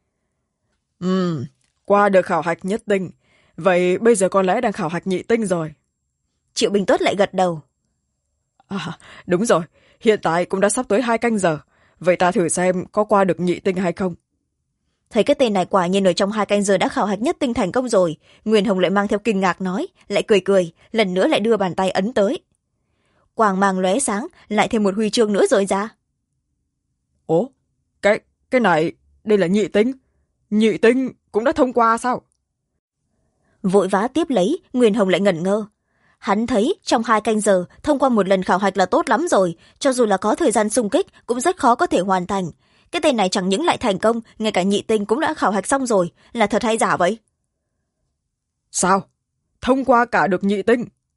Qua được khảo hạch nhất tinh. Vậy bây giờ có lẽ đang khảo hạch nhị tinh rồi. Triệu Bình Tuất lại gật đầu. Đúng rồi, hiện tại cũng đã sắp tới 2 canh giờ. Vậy ta thử xem có qua được nhị tinh hay không. Thấy cái tên này quả nhiên ở trong 2 canh giờ đã khảo hạch nhất tinh thành công rồi, Nguyên Hồng lại mang theo kinh ngạc nói, lại cười cười, lần nữa lại đưa bàn tay ấn tới. Quang mang lóe sáng, lại thêm một huy chương nữa rơi ra. Ồ, cái này, đây là nhị tinh. Nhị tinh cũng đã thông qua sao? Vội vã tiếp lấy, Nguyên Hồng lại ngẩn ngơ. Hắn thấy trong 2 canh giờ thông qua một lần khảo hạch là tốt lắm rồi, cho dù là có thời gian xung kích cũng rất khó có thể hoàn thành. Cái tên này chẳng những lại thành công, ngay cả nhị tinh cũng đã khảo hạch xong rồi, là thật hay giả vậy? Sao? Thông qua cả được nhị tinh?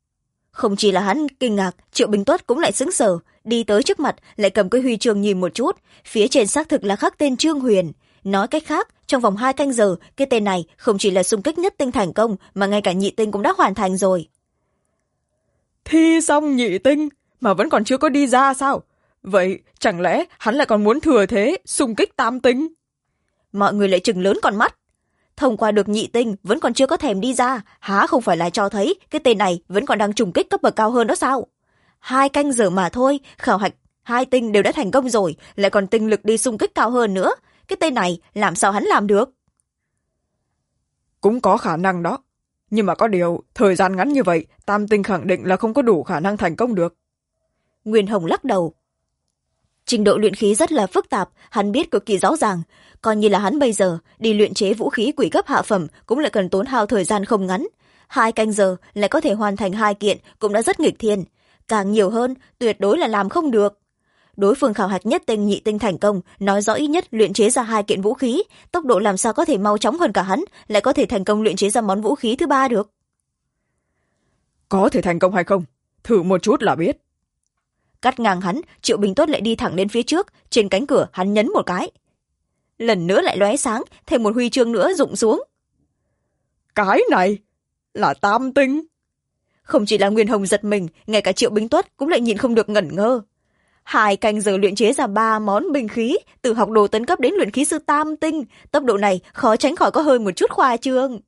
Không chỉ là hắn kinh ngạc, Triệu Bình Tuất cũng lại sững sờ, đi tới trước mặt lại cầm cái huy chương nhìn một chút, phía trên xác thực là khắc tên Trương Huyền. Nói cách khác, trong vòng 2 canh giờ, cái tên này không chỉ là xung kích nhất tinh thành công mà ngay cả nhị tinh cũng đã hoàn thành rồi. Thi xong nhị tinh mà vẫn còn chưa có đi ra sao? Vậy chẳng lẽ hắn lại còn muốn thừa thế xung kích tam tinh? Mọi người lại trừng lớn con mắt. Thông qua được nhị tinh vẫn còn chưa có thèm đi ra, há không phải là cho thấy cái tên này vẫn còn đang trùng kích cấp bậc cao hơn đó sao? 2 canh giờ mà thôi, khảo hạch 2 tinh đều đã thành công rồi, lại còn tinh lực đi xung kích cao hơn nữa. Cái tên này làm sao hắn làm được? Cũng có khả năng đó. Nhưng mà có điều, thời gian ngắn như vậy, tam tinh khẳng định là không có đủ khả năng thành công được. Nguyên Hồng lắc đầu. Trình độ luyện khí rất là phức tạp, hắn biết cực kỳ rõ ràng. Coi như là hắn bây giờ đi luyện chế vũ khí quỷ cấp hạ phẩm cũng lại cần tốn hao thời gian không ngắn. 2 canh giờ lại có thể hoàn thành 2 kiện cũng đã rất nghịch thiên. Càng nhiều hơn, tuyệt đối là làm không được. Đối phương khảo hạch nhất tinh nhị tinh thành công, nói rõ ít nhất luyện chế ra 2 kiện vũ khí, tốc độ làm sao có thể mau chóng hơn cả hắn, lại có thể thành công luyện chế ra món vũ khí thứ 3 được. Có thể thành công hay không? Thử một chút là biết. Cắt ngang hắn, Triệu Bình Tuất lại đi thẳng lên phía trước, trên cánh cửa hắn nhấn một cái. Lần nữa lại lóe sáng, thêm một huy chương nữa rụng xuống. Cái này là tam tinh. Không chỉ là Nguyên Hồng giật mình, ngay cả Triệu Bình Tuất cũng lại nhìn không được ngẩn ngơ. 2 canh giờ luyện chế ra 3 món binh khí, từ học đồ tấn cấp đến luyện khí sư tam tinh, tốc độ này khó tránh khỏi có hơi một chút khoa trương.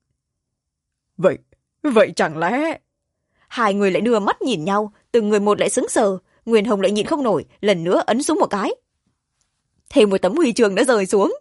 Vậy chẳng lẽ... Hai người lại đưa mắt nhìn nhau, từng người một lại sững sờ. Nguyên Hồng lại nhịn không nổi, lần nữa ấn xuống một cái. Thêm một tấm huy chương đã rơi xuống.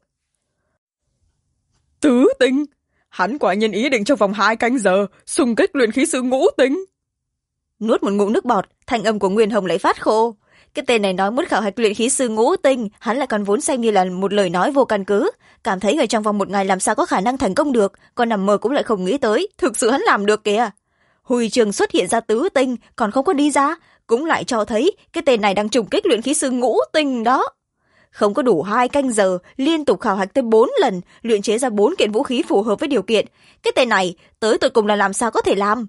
Tứ tinh, hắn quả nhiên ý định trong vòng 2 canh giờ xung kích luyện khí sư ngũ tinh. Nuốt một ngụm nước bọt, thanh âm của Nguyên Hồng lại phát khô. Cái tên này nói muốn khảo hạch luyện khí sư ngũ tinh, hắn lại còn vốn xem như là một lời nói vô căn cứ, cảm thấy ở trong vòng 1 ngày làm sao có khả năng thành công được, còn nằm mơ cũng lại không nghĩ tới, thực sự hắn làm được kìa. Huy chương xuất hiện ra tứ tinh, còn không có đi ra, cũng lại cho thấy cái tên này đang trùng kích luyện khí sư ngũ tinh đó. Không có đủ 2 canh giờ, liên tục khảo hạch tới 4 lần, luyện chế ra 4 kiện vũ khí phù hợp với điều kiện. Cái tên này, tới tụi cùng là làm sao có thể làm?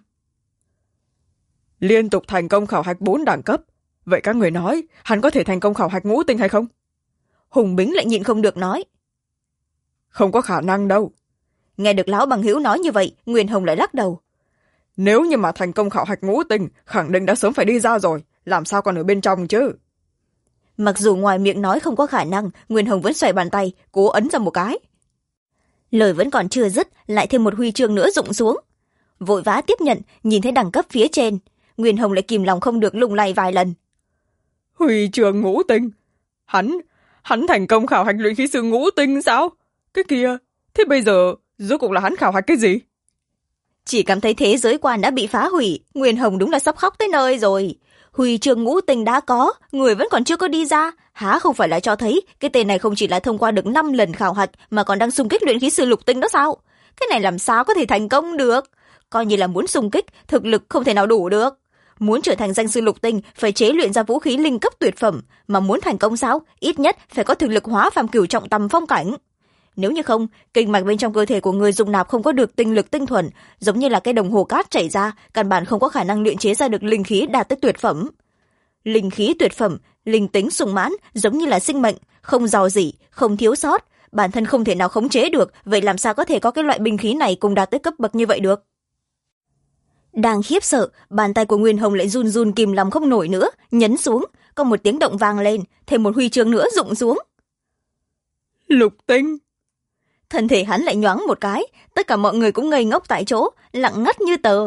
Liên tục thành công khảo hạch 4 đẳng cấp. Vậy các người nói, hắn có thể thành công khảo hạch ngũ tinh hay không? Hùng Bính lại nhịn không được nói. Không có khả năng đâu. Nghe được lão bằng hữu nói như vậy, Nguyên Hồng lại lắc đầu. Nếu như mà thành công khảo hạch ngũ tinh, khẳng định đã sớm phải đi ra rồi, làm sao còn ở bên trong chứ? Mặc dù ngoài miệng nói không có khả năng, Nguyên Hồng vẫn xoay bàn tay, cố ấn ra một cái. Lời vẫn còn chưa dứt, lại thêm một huy chương nữa rụng xuống. Vội vã tiếp nhận, nhìn thấy đẳng cấp phía trên, Nguyên Hồng lại kìm lòng không được lung lay vài lần. Huy chương ngũ tinh? Hắn thành công khảo hạch luyện khí sư ngũ tinh sao? Cái kia, thế bây giờ rốt cuộc là hắn khảo hạch cái gì? Chỉ cảm thấy thế giới quan đã bị phá hủy, Nguyên Hồng đúng là sắp khóc tới nơi rồi. Huy chương ngũ tinh đã có, người vẫn còn chưa có đi ra, há không phải là cho thấy cái tên này không chỉ là thông qua được 5 lần khảo hạch mà còn đang xung kích luyện khí sư lục tinh đó sao? Cái này làm sao có thể thành công được? Coi như là muốn xung kích, thực lực không thể nào đủ được. Muốn trở thành danh sư lục tinh phải chế luyện ra vũ khí linh cấp tuyệt phẩm, mà muốn thành công sao, ít nhất phải có thực lực hóa phàm cửu trọng tầm phong cảnh. Nếu như không, kinh mạch bên trong cơ thể của người dung nạp không có được tinh lực tinh thuần, giống như là cái đồng hồ cát chảy ra, căn bản không có khả năng luyện chế ra được linh khí đạt tới tuyệt phẩm. Linh khí tuyệt phẩm, linh tính sung mãn, giống như là sinh mệnh, không rò rỉ, không thiếu sót, bản thân không thể nào khống chế được, vậy làm sao có thể có cái loại binh khí này cùng đạt tới cấp bậc như vậy được? Đang khiếp sợ, bàn tay của Nguyên Hồng lại run run kìm lòng không nổi nữa, nhấn xuống, có một tiếng động vang lên, thêm một huy chương nữa rụng xuống. Lục tinh. Thân thể hắn lại nhoáng một cái, tất cả mọi người cũng ngây ngốc tại chỗ, lặng ngắt như tờ.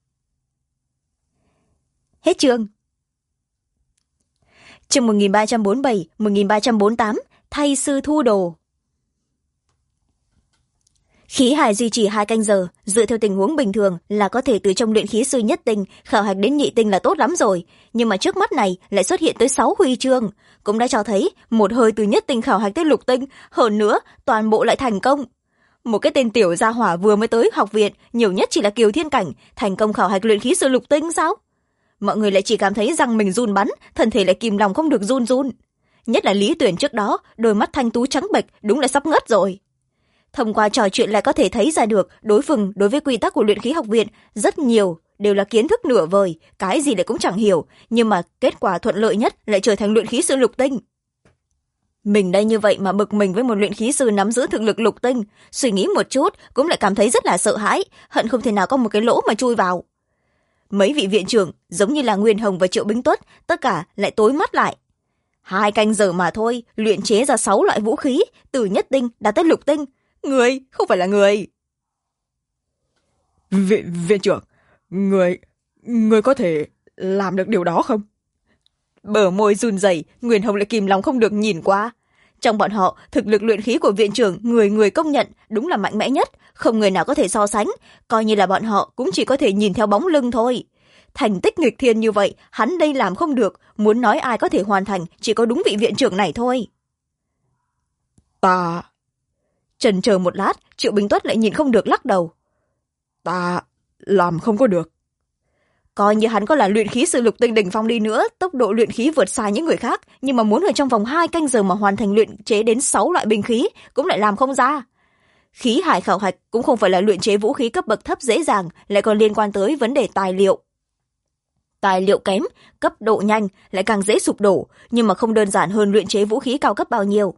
Hết chương. Chương 1347, 1348, thay sư thu đồ. Khí hải duy trì 2 canh giờ, dựa theo tình huống bình thường là có thể từ trong luyện khí sư nhất tinh khảo hạch đến nhị tinh là tốt lắm rồi, nhưng mà trước mắt này lại xuất hiện tới 6 huy chương, cũng đã cho thấy một hơi từ nhất tinh khảo hạch tới lục tinh, hơn nữa toàn bộ lại thành công. Một cái tên tiểu gia hỏa vừa mới tới học viện, nhiều nhất chỉ là kiều thiên cảnh, thành công khảo hạch luyện khí sư lục tinh sao? Mọi người lại chỉ cảm thấy răng mình run bắn, thân thể lại kìm lòng không được run run. Nhất là Lý Tuyển trước đó, đôi mắt thanh tú trắng bệch, đúng là sắp ngất rồi. thông qua trò chuyện lại có thể thấy ra được đối phương đối với quy tắc của luyện khí học viện rất nhiều đều là kiến thức nửa vời, cái gì lại cũng chẳng hiểu, nhưng mà kết quả thuận lợi nhất lại trở thành luyện khí sư lục tinh. Mình đây như vậy mà bực mình với một luyện khí sư nắm giữ thực lực lục tinh, suy nghĩ một chút cũng lại cảm thấy rất là sợ hãi, hận không thể nào có một cái lỗ mà chui vào. Mấy vị viện trưởng giống như là Nguyên Hồng và Triệu Bính Tuất, tất cả lại tối mắt lại. 2 canh giờ mà thôi, luyện chế ra 6 loại vũ khí, từ nhất tinh đạt tới lục tinh. Người không phải là người. Viện trưởng, người có thể làm được điều đó không? Bờ môi run rẩy, Nguyên Hồng lại kìm lòng không được nhìn qua. Trong bọn họ, thực lực luyện khí của viện trưởng người người công nhận đúng là mạnh mẽ nhất, không người nào có thể so sánh, coi như là bọn họ cũng chỉ có thể nhìn theo bóng lưng thôi. Thành tích nghịch thiên như vậy, hắn đây làm không được, muốn nói ai có thể hoàn thành chỉ có đúng vị viện trưởng này thôi. Ta... Chần chờ một lát, Triệu Bính Tuất lại nhìn không được lắc đầu. Ta làm không có được. Coi như hắn có là luyện khí sư lục tinh đỉnh phong đi nữa, tốc độ luyện khí vượt xa những người khác, nhưng mà muốn ở trong vòng 2 canh giờ mà hoàn thành luyện chế đến 6 loại binh khí cũng lại làm không ra. Khí hải khảo hạch cũng không phải là luyện chế vũ khí cấp bậc thấp dễ dàng, lại còn liên quan tới vấn đề tài liệu. Tài liệu kém, cấp độ nhanh lại càng dễ sụp đổ, nhưng mà không đơn giản hơn luyện chế vũ khí cao cấp bao nhiêu.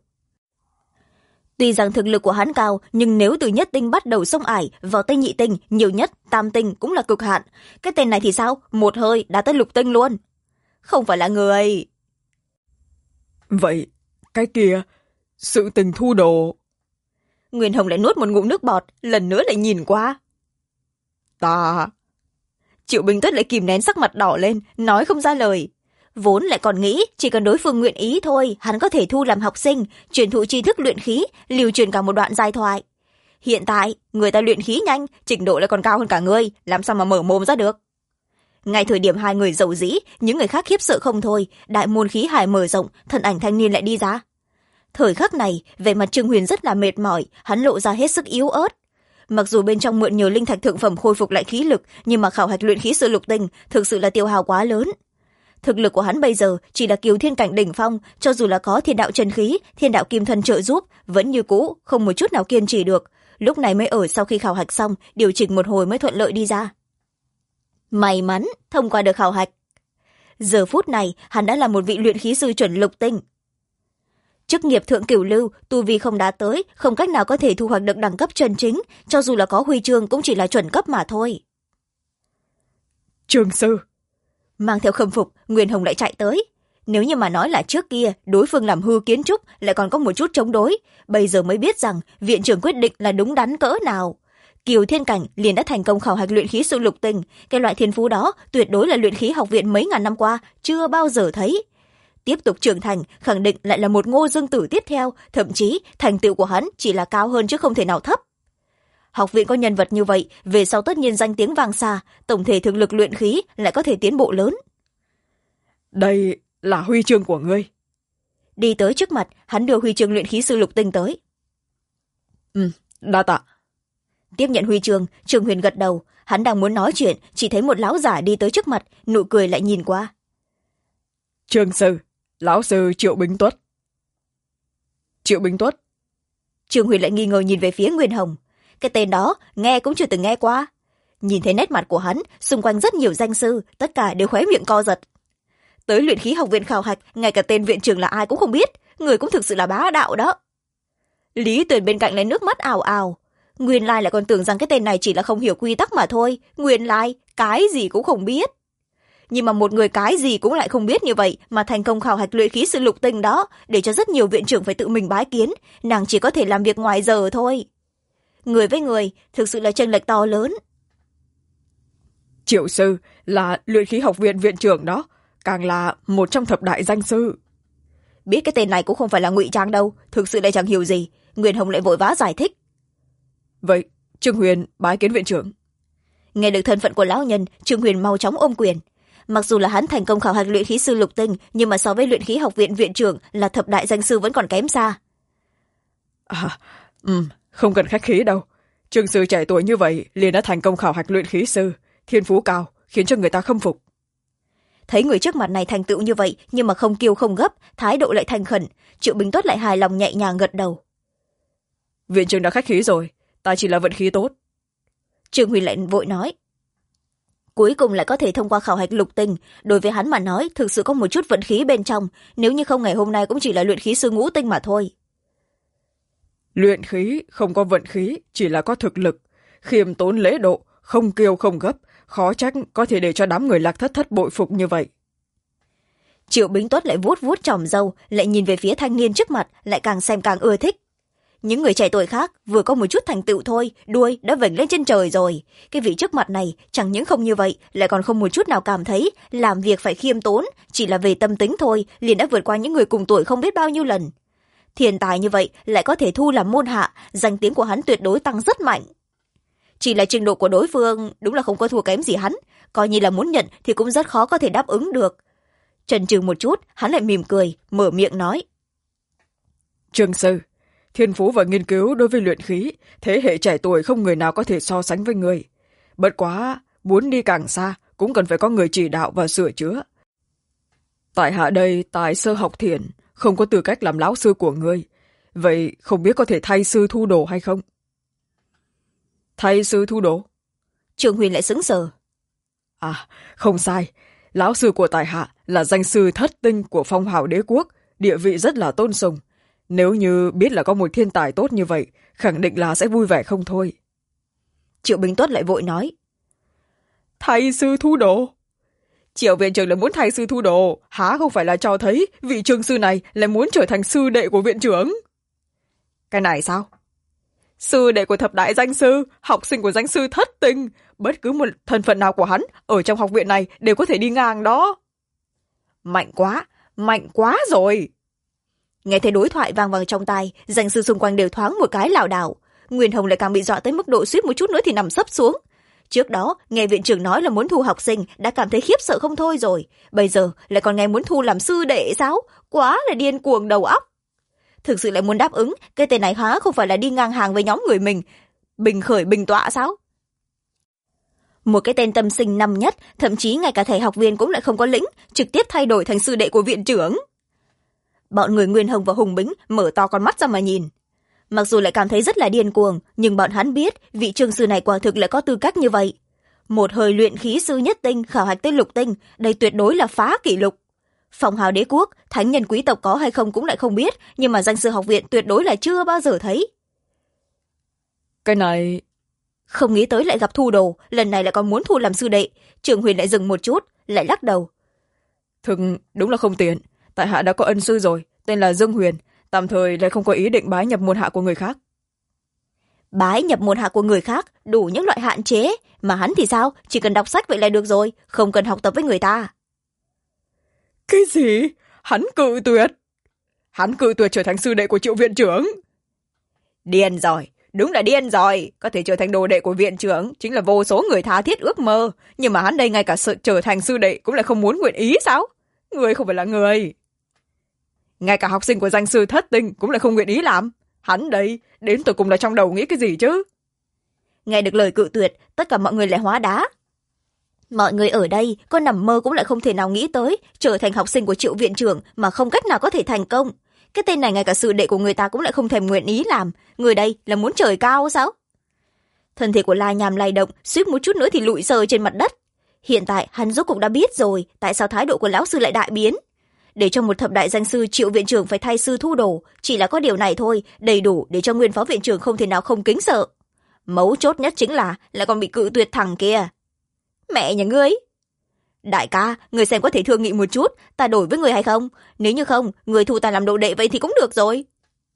Tuy rằng thực lực của hắn cao, nhưng nếu từ nhất tinh bắt đầu xông ải vào tây nhị tinh, nhiều nhất tam tinh cũng là cực hạn. Cái tên này thì sao? Một hơi đã tới lục tinh luôn. Không phải là người. Vậy, cái kia, sự tình thu đồ. Nguyên Hồng lại nuốt một ngụm nước bọt, lần nữa lại nhìn qua. Ta... Triệu Bình Tuất lại kìm nén sắc mặt đỏ lên, nói không ra lời. Vốn lại còn nghĩ chỉ cần đối phương nguyện ý thôi, hắn có thể thu làm học sinh, truyền thụ tri thức luyện khí, lưu truyền cả một đoạn giai thoại. Hiện tại, người ta luyện khí nhanh, trình độ lại còn cao hơn cả ngươi, làm sao mà mở mồm ra được. Ngay thời điểm hai người giàu dĩ, những người khác khiếp sợ không thôi, đại môn khí hải mở rộng, thân ảnh thanh niên lại đi ra. Thời khắc này, vẻ mặt Trương Huyền rất là mệt mỏi, hắn lộ ra hết sức yếu ớt. Mặc dù bên trong mượn nhiều linh thạch thượng phẩm khôi phục lại khí lực, nhưng mà khảo hạch luyện khí sư lục tinh thực sự là tiêu hao quá lớn. Thực lực của hắn bây giờ chỉ là kiều thiên cảnh đỉnh phong, cho dù là có thiên đạo chân khí, thiên đạo kim thân trợ giúp, vẫn như cũ, không một chút nào kiên trì được. Lúc này mới ở sau khi khảo hạch xong, điều chỉnh một hồi mới thuận lợi đi ra. May mắn, thông qua được khảo hạch. Giờ phút này, hắn đã là một vị luyện khí sư chuẩn lục tinh. Chức nghiệp thượng cửu lưu, tu vi không đạt tới, không cách nào có thể thu hoạch được đẳng cấp chân chính, cho dù là có huy chương cũng chỉ là chuẩn cấp mà thôi. Trường sư. Mang theo khâm phục, Nguyên Hồng lại chạy tới. Nếu như mà nói là trước kia, đối phương làm hư kiến trúc, lại còn có một chút chống đối, bây giờ mới biết rằng viện trưởng quyết định là đúng đắn cỡ nào. Kiều Thiên Cảnh liền đã thành công khảo hạch luyện khí sư lục tinh, cái loại thiên phú đó tuyệt đối là luyện khí học viện mấy ngàn năm qua chưa bao giờ thấy. Tiếp tục trưởng thành, khẳng định lại là một Ngô Dương Tử tiếp theo, thậm chí thành tựu của hắn chỉ là cao hơn chứ không thể nào thấp. Học viện có nhân vật như vậy, về sau tất nhiên danh tiếng vang xa, tổng thể thực lực luyện khí lại có thể tiến bộ lớn. Đây là huy chương của ngươi. Đi tới trước mặt, hắn đưa huy chương luyện khí sư lục tinh tới. Đa tạ. Tiếp nhận huy chương, Trương Huyền gật đầu, hắn đang muốn nói chuyện, chỉ thấy một lão giả đi tới trước mặt, nụ cười lại nhìn qua. Trương sư, lão sư Triệu Bính Tuất. Triệu Bính Tuất. Trương Huyền lại nghi ngờ nhìn về phía Nguyên Hồng. Cái tên đó, nghe cũng chưa từng nghe qua. Nhìn thấy nét mặt của hắn, xung quanh rất nhiều danh sư, tất cả đều khóe miệng co giật. Tới luyện khí học viện khảo hạch, ngay cả tên viện trưởng là ai cũng không biết, người cũng thực sự là bá đạo đó. Lý Tuyền bên cạnh lấy nước mắt ào ào. Nguyên lai lại còn tưởng rằng cái tên này chỉ là không hiểu quy tắc mà thôi, nguyên lai cái gì cũng không biết. Nhưng mà một người cái gì cũng lại không biết như vậy mà thành công khảo hạch luyện khí sư lục tinh đó, để cho rất nhiều viện trưởng phải tự mình bái kiến, nàng chỉ có thể làm việc ngoài giờ thôi. Người với người thực sự là chênh lệch to lớn. Triệu sư là luyện khí học viện viện trưởng đó, càng là một trong thập đại danh sư. Biết cái tên này cũng không phải là ngụy trang đâu, thực sự lại chẳng hiểu gì. Nguyên Hồng lại vội vã giải thích. Vậy Trương Huyền bái kiến viện trưởng. Nghe được thân phận của lão nhân, Trương Huyền mau chóng ôm quyền. Mặc dù là hắn thành công khảo hạch luyện khí sư lục tinh, nhưng mà so với luyện khí học viện viện trưởng là thập đại danh sư vẫn còn kém xa. Không cần khách khí đâu. Trương sư trẻ tuổi như vậy liền đã thành công khảo hạch luyện khí sư, thiên phú cao, khiến cho người ta khâm phục. Thấy người trước mặt này thành tựu như vậy, nhưng mà không kiêu không gấp, thái độ lại thành khẩn, Triệu Bình Tuất lại hài lòng nhẹ nhàng gật đầu. viện trưởng đã khách khí rồi, ta chỉ là vận khí tốt. Trương Huyền lại vội nói. Cuối cùng lại có thể thông qua khảo hạch lục tinh, đối với hắn mà nói thực sự có một chút vận khí bên trong, nếu như không ngày hôm nay cũng chỉ là luyện khí sư ngũ tinh mà thôi. Luyện khí không có vận khí, chỉ là có thực lực, khiêm tốn lễ độ, không kiêu không gấp, khó trách có thể để cho đám người Lạc Thất Thất bội phục như vậy. Triệu Bính Tuất lại vuốt vuốt chòm râu, lại nhìn về phía thanh niên trước mặt, lại càng xem càng ưa thích. Những người trẻ tuổi khác vừa có một chút thành tựu thôi, đuôi đã vểnh lên trên trời rồi. Cái vị trước mặt này chẳng những không như vậy, lại còn không một chút nào cảm thấy làm việc phải khiêm tốn, chỉ là về tâm tính thôi liền đã vượt qua những người cùng tuổi không biết bao nhiêu lần. Thiên tài như vậy lại có thể thu làm môn hạ, danh tiếng của hắn tuyệt đối tăng rất mạnh. Chỉ là trình độ của đối phương đúng là không có thua kém gì hắn, coi như là muốn nhận thì cũng rất khó có thể đáp ứng được. Chần chừ một chút, hắn lại mỉm cười, mở miệng nói. Trương sư, thiên phú và nghiên cứu đối với luyện khí, thế hệ trẻ tuổi không người nào có thể so sánh với người. Bất quá, muốn đi càng xa, cũng cần phải có người chỉ đạo và sửa chữa. Tại hạ đây tài sơ học thiển, không có tư cách làm lão sư của ngươi. Vậy không biết có thể thay sư thu đồ hay không? Thay sư thu đồ? Trương Huyền lại sững sờ. À, không sai. Lão sư của tại hạ là danh sư thất tinh của Phong Hào Đế Quốc, địa vị rất là tôn sùng. Nếu như biết là có một thiên tài tốt như vậy, khẳng định là sẽ vui vẻ không thôi. Triệu Bính Tuất lại vội nói. Thay sư thu đồ? Triệu viện trưởng lại muốn thay sư thu đồ, há không phải là cho thấy vị trương sư này lại muốn trở thành sư đệ của viện trưởng? Cái này sao? Sư đệ của thập đại danh sư, học sinh của danh sư thất tinh, bất cứ một thân phận nào của hắn ở trong học viện này đều có thể đi ngang đó. Mạnh quá rồi. Nghe thấy đối thoại vang vang trong tai, danh sư xung quanh đều thoáng một cái lảo đảo. Nguyên Hồng lại càng bị dọa tới mức độ suýt một chút nữa thì nằm sấp xuống. Trước đó nghe viện trưởng nói là muốn thu học sinh đã cảm thấy khiếp sợ không thôi rồi, bây giờ lại còn nghe muốn thu làm sư đệ sao? Quá là điên cuồng đầu óc. Thực sự lại muốn đáp ứng, cái tên này há không phải là đi ngang hàng với nhóm người mình, bình khởi bình tọa sao? Một cái tên tâm sinh năm nhất, thậm chí ngay cả thầy học viên cũng lại không có lĩnh, trực tiếp thay đổi thành sư đệ của viện trưởng. Bọn người Nguyên Hồng và Hùng Bính mở to con mắt ra mà nhìn. Mặc dù lại cảm thấy rất là điên cuồng, nhưng bọn hắn biết vị trương sư này quả thực lại có tư cách như vậy. Một hơi luyện khí sư nhất tinh khảo hạch tới lục tinh, đây tuyệt đối là phá kỷ lục. Phong Hào Đế Quốc, thánh nhân quý tộc có hay không cũng lại không biết, nhưng mà danh sư học viện tuyệt đối là chưa bao giờ thấy. Cái này... Không nghĩ tới lại gặp thu đồ, lần này lại còn muốn thu làm sư đệ. Trường Huyền lại dừng một chút, lại lắc đầu. Thực đúng là không tiện, tại hạ đã có ân sư rồi, tên là Dương Huyền, tạm thời lại không có ý định bái nhập môn hạ của người khác. Bái nhập môn hạ của người khác đủ những loại hạn chế, mà hắn thì sao, chỉ cần đọc sách vậy là được rồi, không cần học tập với người ta. Cái gì? Hắn cự tuyệt? Hắn cự tuyệt trở thành sư đệ của Triệu viện trưởng? Điên rồi, đúng là điên rồi. Có thể trở thành đồ đệ của viện trưởng chính là vô số người tha thiết ước mơ, nhưng mà hắn đây ngay cả sự trở thành sư đệ cũng lại không muốn nguyện ý sao? Người không phải là người. Ngay cả học sinh của danh sư thất tinh cũng lại không nguyện ý làm. Hắn đây đến tụi cùng là trong đầu nghĩ cái gì chứ? Nghe được lời cự tuyệt, tất cả mọi người lại hóa đá. Mọi người ở đây có nằm mơ cũng lại không thể nào nghĩ tới trở thành học sinh của Triệu viện trưởng mà không cách nào có thể thành công. Cái tên này ngay cả sư đệ của người ta cũng lại không thèm nguyện ý làm. Người đây là muốn trời cao sao? Thân thể của La Nham lay động, suýt một chút nữa thì lụi sờ trên mặt đất. Hiện tại hắn rốt cuộc đã biết rồi tại sao thái độ của lão sư lại đại biến. Để cho một thập đại danh sư Triệu viện trưởng phải thay sư thu đồ, chỉ là có điều này thôi, đầy đủ để cho nguyên phó viện trưởng không thể nào không kính sợ. Mấu chốt nhất chính là lại còn bị cự tuyệt thằng kia. Mẹ nhà ngươi! Đại ca, người xem có thể thương nghị một chút, ta đổi với người hay không? Nếu như không, người thu ta làm đồ đệ vậy thì cũng được rồi.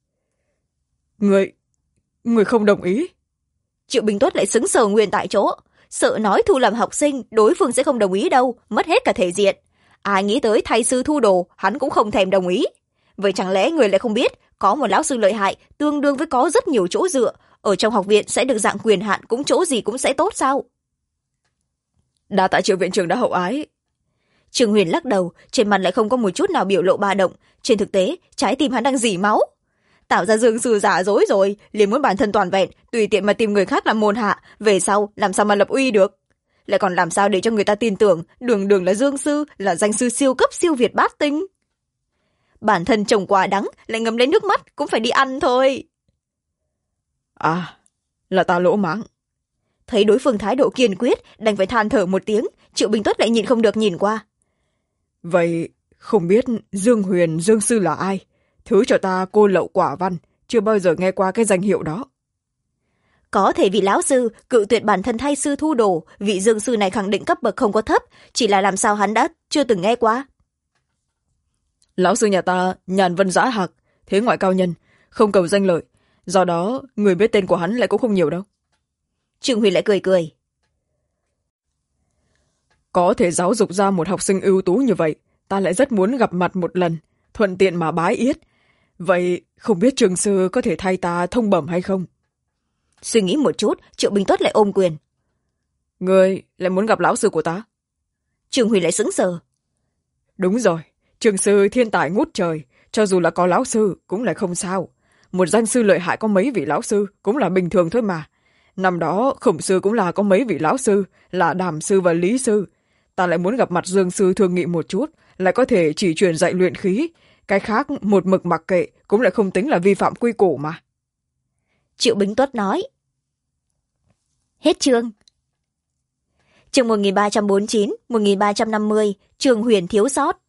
Người không đồng ý? Triệu Bình Tuất lại sững sờ nguyên tại chỗ. Sợ nói thu làm học sinh, đối phương sẽ không đồng ý đâu, mất hết cả thể diện. Ai nghĩ tới thay sư thu đồ, hắn cũng không thèm đồng ý. Vậy chẳng lẽ người lại không biết, có một lão sư lợi hại, tương đương với có rất nhiều chỗ dựa, ở trong học viện sẽ được dạng quyền hạn cũng chỗ gì cũng sẽ tốt sao? Đa tạ Triệu viện trưởng đã hậu ái. Trường Huyền lắc đầu, trên mặt lại không có một chút nào biểu lộ ba động. Trên thực tế, trái tim hắn đang rỉ máu. Tạo ra dương sư giả dối rồi, liền muốn bản thân toàn vẹn, tùy tiện mà tìm người khác làm môn hạ, về sau làm sao mà lập uy được? Lại còn làm sao để cho người ta tin tưởng đường đường là dương sư, là danh sư siêu cấp siêu việt bát tinh? Bản thân trồng quả đắng lại ngấm lấy nước mắt cũng phải đi ăn thôi. À, là ta lỗ mãng. Thấy đối phương thái độ kiên quyết, đành phải than thở một tiếng. Triệu Bình Tuất lại nhịn không được nhìn qua. Vậy không biết Dương Huyền Dương sư là ai? Thứ cho ta cô lậu quả văn, chưa bao giờ nghe qua cái danh hiệu đó. Có thể vị lão sư cự tuyệt bản thân thay sư thu đồ, vị Dương sư này khẳng định cấp bậc không có thấp, chỉ là làm sao hắn đã chưa từng nghe qua. Lão sư nhà ta nhàn vân dã hạc, thế ngoại cao nhân, không cầu danh lợi, do đó người biết tên của hắn lại cũng không nhiều đâu. Trương Huyền lại cười cười. Có thể giáo dục ra một học sinh ưu tú như vậy, ta lại rất muốn gặp mặt một lần, thuận tiện mà bái yết. Vậy không biết Trương sư có thể thay ta thông bẩm hay không? Suy nghĩ một chút, Triệu Bình Tuất lại ôm quyền. Ngươi lại muốn gặp lão sư của ta? Trương Huyền lại sững sờ. Đúng rồi, Trương sư thiên tài ngút trời, cho dù là có lão sư cũng lại không sao. Một danh sư lợi hại có mấy vị lão sư cũng là bình thường thôi mà. Năm đó Khổng sư cũng là có mấy vị lão sư, là Đàm sư và Lý sư. Ta lại muốn gặp mặt Dương sư thương nghị một chút, lại có thể chỉ truyền dạy luyện khí. Cái khác một mực mặc kệ cũng lại không tính là vi phạm quy củ mà. Triệu Bình Tuất nói. Hết chương. Chương 1349, 1350, Trương Huyền thiếu sót.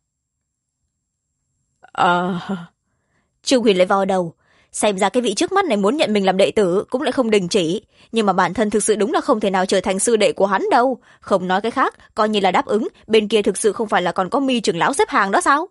Trương Huyền lại vò đầu. Xem ra cái vị trước mắt này muốn nhận mình làm đệ tử cũng lại không đình chỉ, nhưng mà bản thân thực sự đúng là không thể nào trở thành sư đệ của hắn đâu. Không nói cái khác, coi như là đáp ứng, bên kia thực sự không phải là còn có Mi trưởng lão xếp hàng đó sao?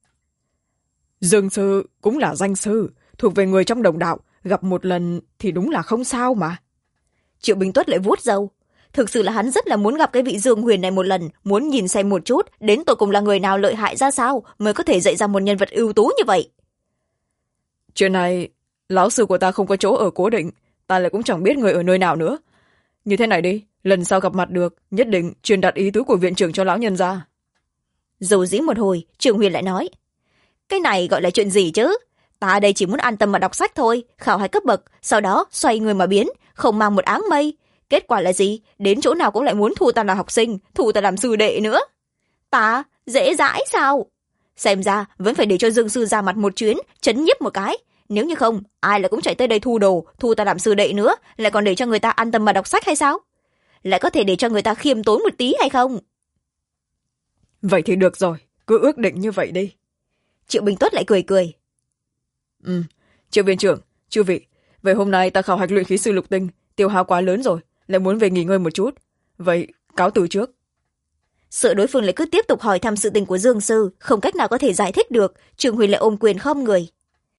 Dương sư cũng là danh sư, thuộc về người trong đồng đạo, gặp một lần thì đúng là không sao mà. Triệu Bình Tuất lại vuốt râu. Thực sự là hắn rất là muốn gặp cái vị Dương Huyền này một lần, muốn nhìn xem một chút đến tột cùng là người nào lợi hại ra sao mới có thể dạy ra một nhân vật ưu tú như vậy. Chuyện này, lão sư của ta không có chỗ ở cố định, ta lại cũng chẳng biết người ở nơi nào nữa. Như thế này đi, lần sau gặp mặt được, nhất định truyền đạt ý tứ của viện trưởng cho lão nhân ra. Dầu dĩ một hồi, Trương Huyền lại nói. Cái này gọi là chuyện gì chứ? Ta đây chỉ muốn an tâm mà đọc sách thôi, khảo hạch cấp bậc, sau đó xoay người mà biến, không mang một áng mây. Kết quả là gì? Đến chỗ nào cũng lại muốn thu ta làm học sinh, thu ta làm sư đệ nữa. Ta dễ dãi sao? Xem ra vẫn phải để cho Dương sư ra mặt một chuyến, chấn nhiếp một cái. Nếu như không, ai là cũng chạy tới đây thu đồ, thu ta làm sư đệ nữa, lại còn để cho người ta an tâm mà đọc sách hay sao? Lại có thể để cho người ta khiêm tốn một tí hay không? Vậy thì được rồi, cứ ước định như vậy đi. Triệu Bình Tuất lại cười cười. Triệu viện trưởng, chư vị, vậy hôm nay ta khảo hạch luyện khí sư lục tinh, tiêu hao quá lớn rồi, lại muốn về nghỉ ngơi một chút. Vậy cáo từ trước. Sợ đối phương lại cứ tiếp tục hỏi thăm sự tình của Dương sư, không cách nào có thể giải thích được, Trương Huyền lại ôm quyền khom người.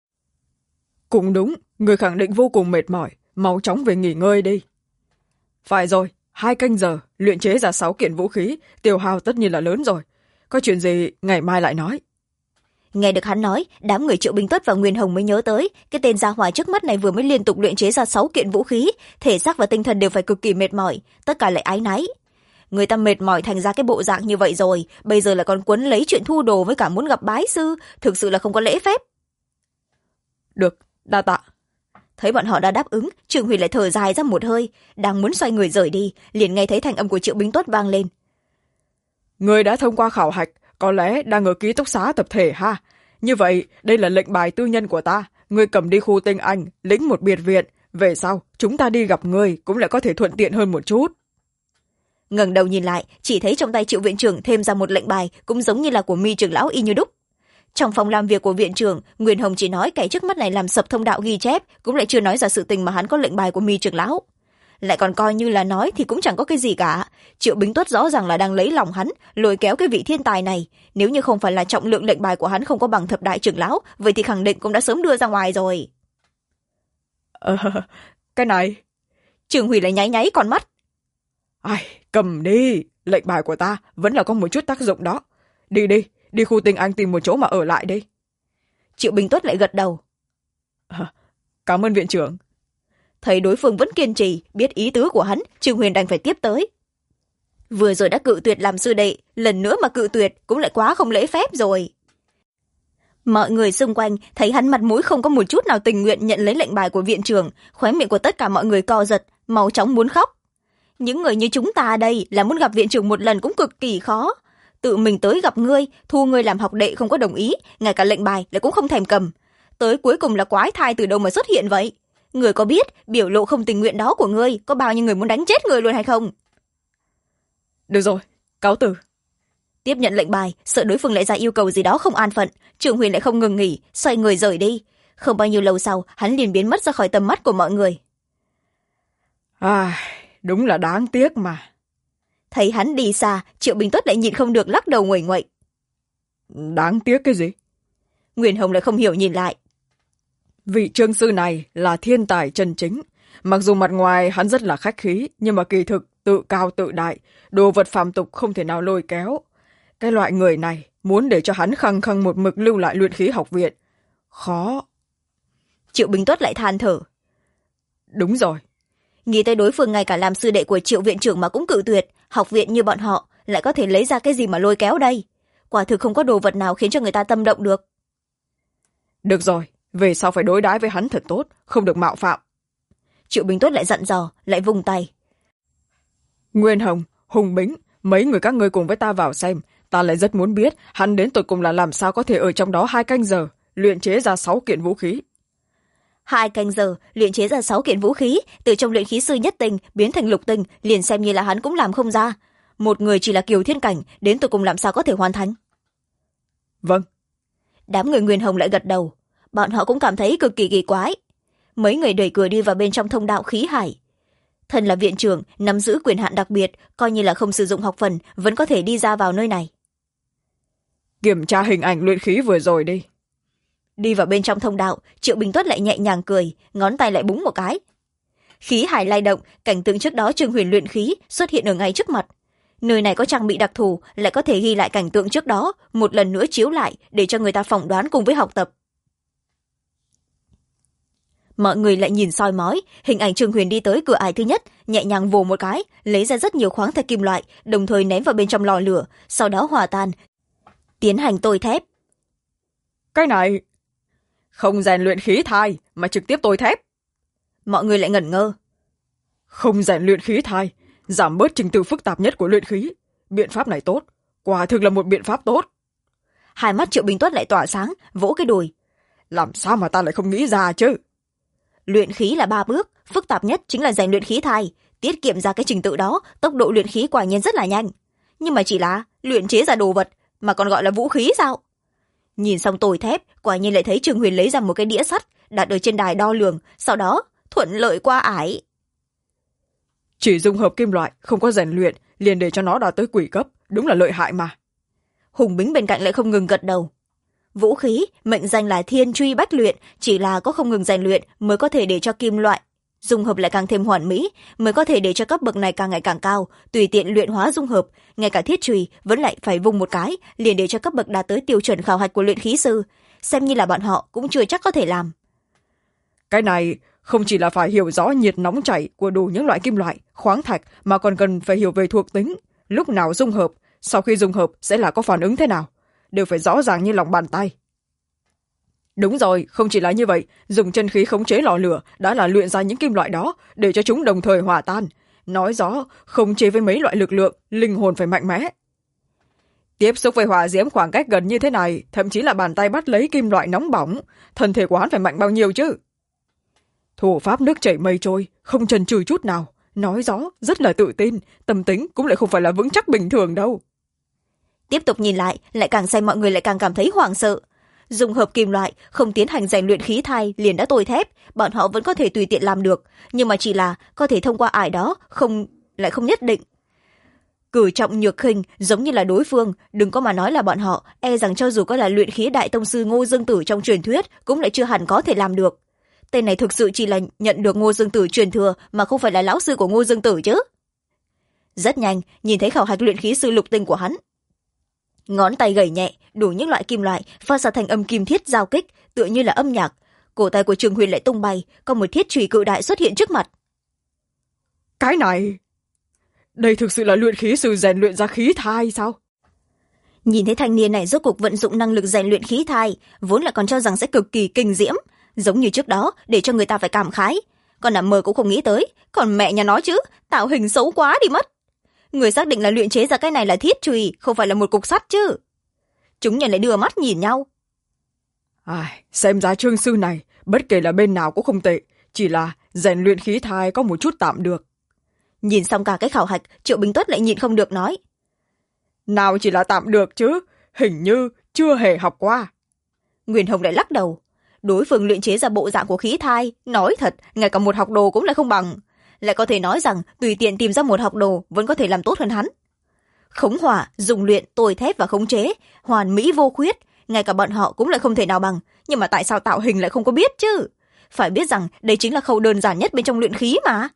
Cũng đúng, người khẳng định vô cùng mệt mỏi, mau chóng về nghỉ ngơi đi. Phải rồi, 2 canh giờ, luyện chế ra 6 kiện vũ khí, tiêu hao tất nhiên là lớn rồi. Có chuyện gì ngày mai lại nói. Nghe được hắn nói, đám người Triệu Bình Tuất và Nguyên Hồng mới nhớ tới, cái tên gia hỏa trước mắt này vừa mới liên tục luyện chế ra 6 kiện vũ khí, thể xác và tinh thần đều phải cực kỳ mệt mỏi, tất cả lại áy náy. Người ta mệt mỏi thành ra cái bộ dạng như vậy rồi, bây giờ lại còn quấn lấy chuyện thu đồ với cả muốn gặp bái sư, thực sự là không có lễ phép. Được, đa tạ. Thấy bọn họ đã đáp ứng, Trương Huyền lại thở dài ra một hơi, đang muốn xoay người rời đi, liền nghe thấy thanh âm của Triệu Bình Tuất vang lên. Người đã thông qua khảo hạch, có lẽ đang ở ký túc xá tập thể ha. Như vậy, đây là lệnh bài tư nhân của ta, người cầm đi khu Tinh Anh, lĩnh một biệt viện, về sau chúng ta đi gặp người cũng lại có thể thuận tiện hơn một chút. Ngẩng đầu nhìn lại, chỉ thấy trong tay Triệu viện trưởng thêm ra một lệnh bài, cũng giống như là của Mi trưởng lão y như đúc. Trong phòng làm việc của viện trưởng, Nguyên Hồng chỉ nói cái trước mắt này làm sập thông đạo ghi chép, cũng lại chưa nói ra sự tình mà hắn có lệnh bài của Mi trưởng lão. Lại còn coi như là nói thì cũng chẳng có cái gì cả. Triệu Bình Tuất rõ ràng là đang lấy lòng hắn, lôi kéo cái vị thiên tài này. Nếu như không phải là trọng lượng lệnh bài của hắn không có bằng thập đại trưởng lão, vậy thì khẳng định cũng đã sớm đưa ra ngoài rồi. Cái này... Trường Hủy lại nháy nháy con mắt. Ai, cầm đi, lệnh bài của ta vẫn là có một chút tác dụng đó. Đi đi, đi khu Tinh Anh tìm một chỗ mà ở lại đi. Triệu Bình Tuất lại gật đầu. Cảm ơn viện trưởng. Thấy đối phương vẫn kiên trì, biết ý tứ của hắn, Trương Huyền đành phải tiếp tới. Vừa rồi đã cự tuyệt làm sư đệ, lần nữa mà cự tuyệt cũng lại quá không lễ phép rồi. Mọi người xung quanh thấy hắn mặt mũi không có một chút nào tình nguyện nhận lấy lệnh bài của viện trưởng, khóe miệng của tất cả mọi người co giật, mau chóng muốn khóc. Những người như chúng ta đây là muốn gặp viện trưởng một lần cũng cực kỳ khó. Tự mình tới gặp ngươi, thu ngươi làm học đệ không có đồng ý, ngay cả lệnh bài lại cũng không thèm cầm. Tới cuối cùng là quái thai từ đâu mà xuất hiện vậy? Người có biết biểu lộ không tình nguyện đó của ngươi có bao nhiêu người muốn đánh chết người luôn hay không? Được rồi, cáo từ. Tiếp nhận lệnh bài, sợ đối phương lại ra yêu cầu gì đó không an phận, Trường Huyền lại không ngừng nghỉ, xoay người rời đi. Không bao nhiêu lâu sau, hắn liền biến mất ra khỏi tầm mắt của mọi người. Đúng là đáng tiếc mà. Thấy hắn đi xa, Triệu Bình Tuất lại nhịn không được lắc đầu nguậy nguậy. Đáng tiếc cái gì? Nguyên Hồng lại không hiểu nhìn lại. Vị trương sư này là thiên tài chân chính. Mặc dù mặt ngoài hắn rất là khách khí, nhưng mà kỳ thực tự cao tự đại, đồ vật phàm tục không thể nào lôi kéo. Cái loại người này muốn để cho hắn khăng khăng một mực lưu lại luyện khí học viện. Khó. Triệu Bình Tuất lại than thở. Đúng rồi. Nghĩ tới đối phương ngay cả làm sư đệ của Triệu viện trưởng mà cũng cự tuyệt, học viện như bọn họ lại có thể lấy ra cái gì mà lôi kéo đây? Quả thực không có đồ vật nào khiến cho người ta tâm động được. Được rồi, về sau phải đối đãi với hắn thật tốt, không được mạo phạm. Triệu Bình Tuất lại dặn dò, lại vung tay. Nguyên Hồng, Hùng Bính, mấy người các ngươi cùng với ta vào xem. Ta lại rất muốn biết hắn đến tột cùng là làm sao có thể ở trong đó 2 canh giờ luyện chế ra 6 kiện vũ khí. 2 canh giờ luyện chế ra 6 kiện vũ khí, từ trong luyện khí sư nhất tinh biến thành lục tinh, liền xem như là hắn cũng làm không ra. Một người chỉ là kiều thiên cảnh, đến tột cùng làm sao có thể hoàn thành? Vâng. Đám người Nguyên Hồng lại gật đầu. Bọn họ cũng cảm thấy cực kỳ kỳ quái. Mấy người đẩy cửa đi vào bên trong thông đạo khí hải. Thân là viện trưởng, nắm giữ quyền hạn đặc biệt, coi như là không sử dụng học phần vẫn có thể đi ra vào nơi này. Kiểm tra hình ảnh luyện khí vừa rồi đi. Đi vào bên trong thông đạo, Triệu Bình Tuất lại nhẹ nhàng cười, ngón tay lại búng một cái. Khí hải lay động, cảnh tượng trước đó Trương Huyền luyện khí xuất hiện ở ngay trước mặt. Nơi này có trang bị đặc thù, lại có thể ghi lại cảnh tượng trước đó, một lần nữa chiếu lại để cho người ta phỏng đoán cùng với học tập. Mọi người lại nhìn soi mói, hình ảnh Trương Huyền đi tới cửa ải thứ nhất, nhẹ nhàng vồ một cái, lấy ra rất nhiều khoáng thạch kim loại, đồng thời ném vào bên trong lò lửa, sau đó hòa tan, tiến hành tôi thép. Cái này không rèn luyện khí thai mà trực tiếp tôi thép. Mọi người lại ngẩn ngơ. Không rèn luyện khí thai, giảm bớt trình tự phức tạp nhất của luyện khí. Biện pháp này tốt, quả thực là một biện pháp tốt. Hai mắt Triệu Bình Tuất lại tỏa sáng, vỗ cái đùi. Làm sao mà ta lại không nghĩ ra chứ? Luyện khí là 3 bước, phức tạp nhất chính là rèn luyện khí thai. Tiết kiệm ra cái trình tự đó, tốc độ luyện khí quả nhiên rất là nhanh. Nhưng mà chỉ là luyện chế ra đồ vật mà còn gọi là vũ khí sao? Nhìn xong tồi thép, quả nhiên lại thấy Trương Huyền lấy ra một cái đĩa sắt đặt ở trên đài đo lường, sau đó thuận lợi qua ải. Chỉ dùng hợp kim loại, không có rèn luyện, liền để cho nó đạt tới quỷ cấp, đúng là lợi hại mà. Hùng Bính bên cạnh lại không ngừng gật đầu. Vũ khí mệnh danh là thiên truy bách luyện, chỉ là có không ngừng rèn luyện mới có thể để cho kim loại dung hợp lại càng thêm hoàn mỹ, mới có thể để cho cấp bậc này càng ngày càng cao, tùy tiện luyện hóa dung hợp. Ngay cả thiết chùy vẫn lại phải vung một cái liền để cho cấp bậc đạt tới tiêu chuẩn khảo hạch của luyện khí sư, xem như là bọn họ cũng chưa chắc có thể làm. Cái này không chỉ là phải hiểu rõ nhiệt nóng chảy của đủ những loại kim loại khoáng thạch, mà còn cần phải hiểu về thuộc tính, lúc nào dung hợp, sau khi dung hợp sẽ là có phản ứng thế nào, đều phải rõ ràng như lòng bàn tay. Đúng rồi, không chỉ là như vậy, dùng chân khí khống chế lò lửa đã là luyện ra những kim loại đó để cho chúng đồng thời hòa tan. Nói rõ khống chế với mấy loại lực lượng, linh hồn phải mạnh mẽ. Tiếp xúc với hỏa diễm khoảng cách gần như thế này, thậm chí là bàn tay bắt lấy kim loại nóng bỏng, thân thể của hắn phải mạnh bao nhiêu chứ? Thủ pháp nước chảy mây trôi, không chần chừ chút nào, nói rõ rất là tự tin, tâm tính cũng lại không phải là vững chắc bình thường đâu. Tiếp tục nhìn lại càng xem mọi người lại càng cảm thấy hoảng sợ. Dùng hợp kim loại, không tiến hành rèn luyện khí thai liền đã tôi thép, bọn họ vẫn có thể tùy tiện làm được, nhưng mà chỉ là có thể thông qua ải đó, lại không nhất định. Cử trọng nhược khinh, giống như là đối phương, đừng có mà nói là bọn họ, e rằng cho dù có là luyện khí đại tông sư Ngô Dương Tử trong truyền thuyết cũng lại chưa hẳn có thể làm được. Tên này thực sự chỉ là nhận được Ngô Dương Tử truyền thừa mà không phải là lão sư của Ngô Dương Tử chứ. Rất nhanh, nhìn thấy khảo hạch luyện khí sư lục tinh của hắn. Ngón tay gảy nhẹ, đủ những loại kim loại phát ra thành âm kim thiết giao kích, tựa như là âm nhạc. Cổ tay của Trường Huyền lại tung bay, có một thiết chùy cự đại xuất hiện trước mặt. Cái này, đây thực sự là luyện khí sư rèn luyện ra khí thai sao? Nhìn thấy thanh niên này rốt cuộc vận dụng năng lực rèn luyện khí thai, vốn là còn cho rằng sẽ cực kỳ kinh diễm, giống như trước đó để cho người ta phải cảm khái. Còn nằm mơ cũng không nghĩ tới, còn mẹ nhà nó chứ, tạo hình xấu quá đi mất. Người xác định là luyện chế ra cái này là thiết chùy, không phải là một cục sắt chứ. Chúng nhân lại đưa mắt nhìn nhau. Xem ra Trương sư này bất kể là bên nào cũng không tệ, chỉ là rèn luyện khí thai có một chút tạm được. Nhìn xong cả cái khảo hạch, Triệu Bình Tuất lại nhịn không được nói. Nào chỉ là tạm được chứ, hình như chưa hề học qua. Nguyên Hồng lại lắc đầu. Đối phương luyện chế ra bộ dạng của khí thai, nói thật, ngay cả một học đồ cũng lại không bằng. Lại có thể nói rằng tùy tiện tìm ra một học đồ vẫn có thể làm tốt hơn hắn. Khống hỏa, dùng luyện, tồi thép và khống chế, hoàn mỹ vô khuyết, ngay cả bọn họ cũng lại không thể nào bằng. Nhưng mà tại sao tạo hình lại không có biết chứ? Phải biết rằng đây chính là khâu đơn giản nhất bên trong luyện khí mà.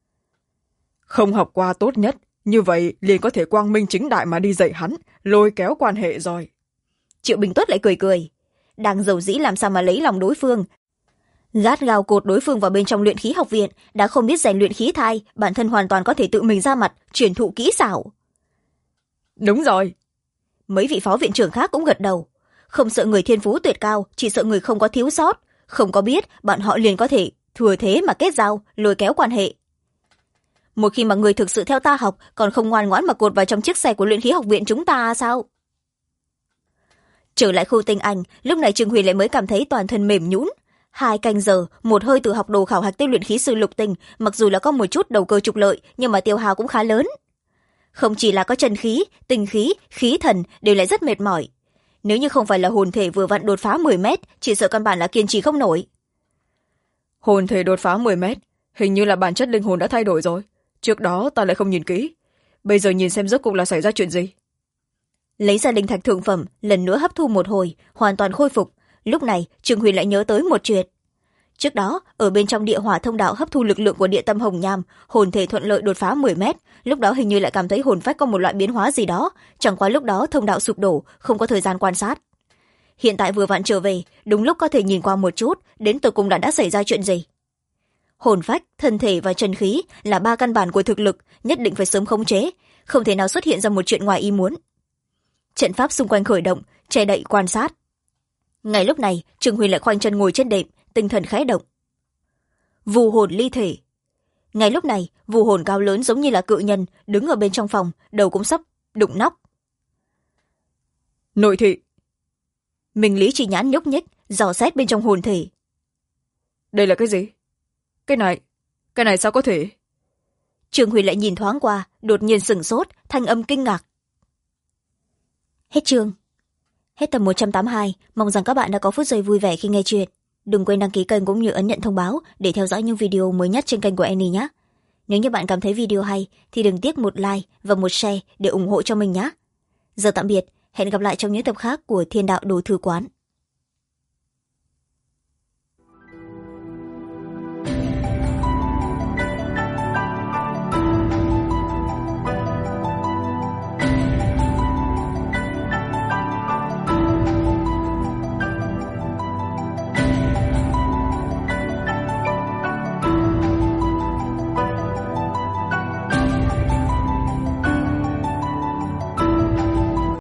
Không học qua tốt nhất, như vậy liền có thể quang minh chính đại mà đi dạy hắn, lôi kéo quan hệ rồi. Triệu Bình Tuất lại cười cười. Đang giàu dĩ làm sao mà lấy lòng đối phương. Gắt gao cột đối phương vào bên trong luyện khí học viện, đã không biết rèn luyện khí thai, bản thân hoàn toàn có thể tự mình ra mặt, truyền thụ kỹ xảo. Đúng rồi. Mấy vị phó viện trưởng khác cũng gật đầu. Không sợ người thiên phú tuyệt cao, chỉ sợ người không có thiếu sót. Không có biết, bọn họ liền có thể thừa thế mà kết giao, lôi kéo quan hệ. Một khi mà người thực sự theo ta học, còn không ngoan ngoãn mà cột vào trong chiếc xe của luyện khí học viện chúng ta sao? Trở lại khu tinh anh, lúc này Trương Huyền lại mới cảm thấy toàn thân mềm nhũn. 2 canh giờ, một hơi từ học đồ khảo hạch tới luyện khí sư lục tinh, mặc dù là có một chút đầu cơ trục lợi, nhưng mà tiêu hao cũng khá lớn. Không chỉ là có chân khí, tinh khí, khí thần đều lại rất mệt mỏi. Nếu như không phải là hồn thể vừa vặn đột phá 10 mét, chỉ sợ căn bản là kiên trì không nổi. Hồn thể đột phá 10 mét, hình như là bản chất linh hồn đã thay đổi rồi. Trước đó ta lại không nhìn kỹ. Bây giờ nhìn xem rốt cuộc là xảy ra chuyện gì. Lấy ra linh thạch thượng phẩm, lần nữa hấp thu một hồi, hoàn toàn khôi phục. Lúc này, Trương Huyền lại nhớ tới một chuyện. Trước đó, ở bên trong địa hỏa thông đạo hấp thu lực lượng của địa tâm hồng nham, hồn thể thuận lợi đột phá 10 mét. Lúc đó hình như lại cảm thấy hồn phách có một loại biến hóa gì đó. Chẳng qua lúc đó thông đạo sụp đổ, không có thời gian quan sát. Hiện tại vừa vặn trở về, đúng lúc có thể nhìn qua một chút, đến tột cùng đã xảy ra chuyện gì. Hồn phách, thân thể và chân khí là 3 căn bản của thực lực, nhất định phải sớm khống chế, không thể nào xuất hiện ra một chuyện ngoài ý muốn. Trận pháp xung quanh khởi động, che đậy quan sát. Ngay lúc này, Trương Huyền lại khoanh chân ngồi trên đệm, tinh thần khẽ động. Vù hồn ly thể. Ngay lúc này, vù hồn cao lớn giống như là cự nhân, đứng ở bên trong phòng, đầu cũng sắp đụng nóc. Nội thị. Minh Lý chỉ nhãn nhúc nhích, dò xét bên trong hồn thể. Đây là cái gì? Cái này sao có thể? Trương Huyền lại nhìn thoáng qua, đột nhiên sửng sốt, thanh âm kinh ngạc. Hết chương. Hết tập 182, mong rằng các bạn đã có phút giây vui vẻ khi nghe chuyện. Đừng quên đăng ký kênh cũng như ấn nhận thông báo để theo dõi những video mới nhất trên kênh của Annie nhé. Nếu như bạn cảm thấy video hay thì đừng tiếc một like và một share để ủng hộ cho mình nhé. Giờ tạm biệt, hẹn gặp lại trong những tập khác của Thiên Đạo Đồ Thư Quán.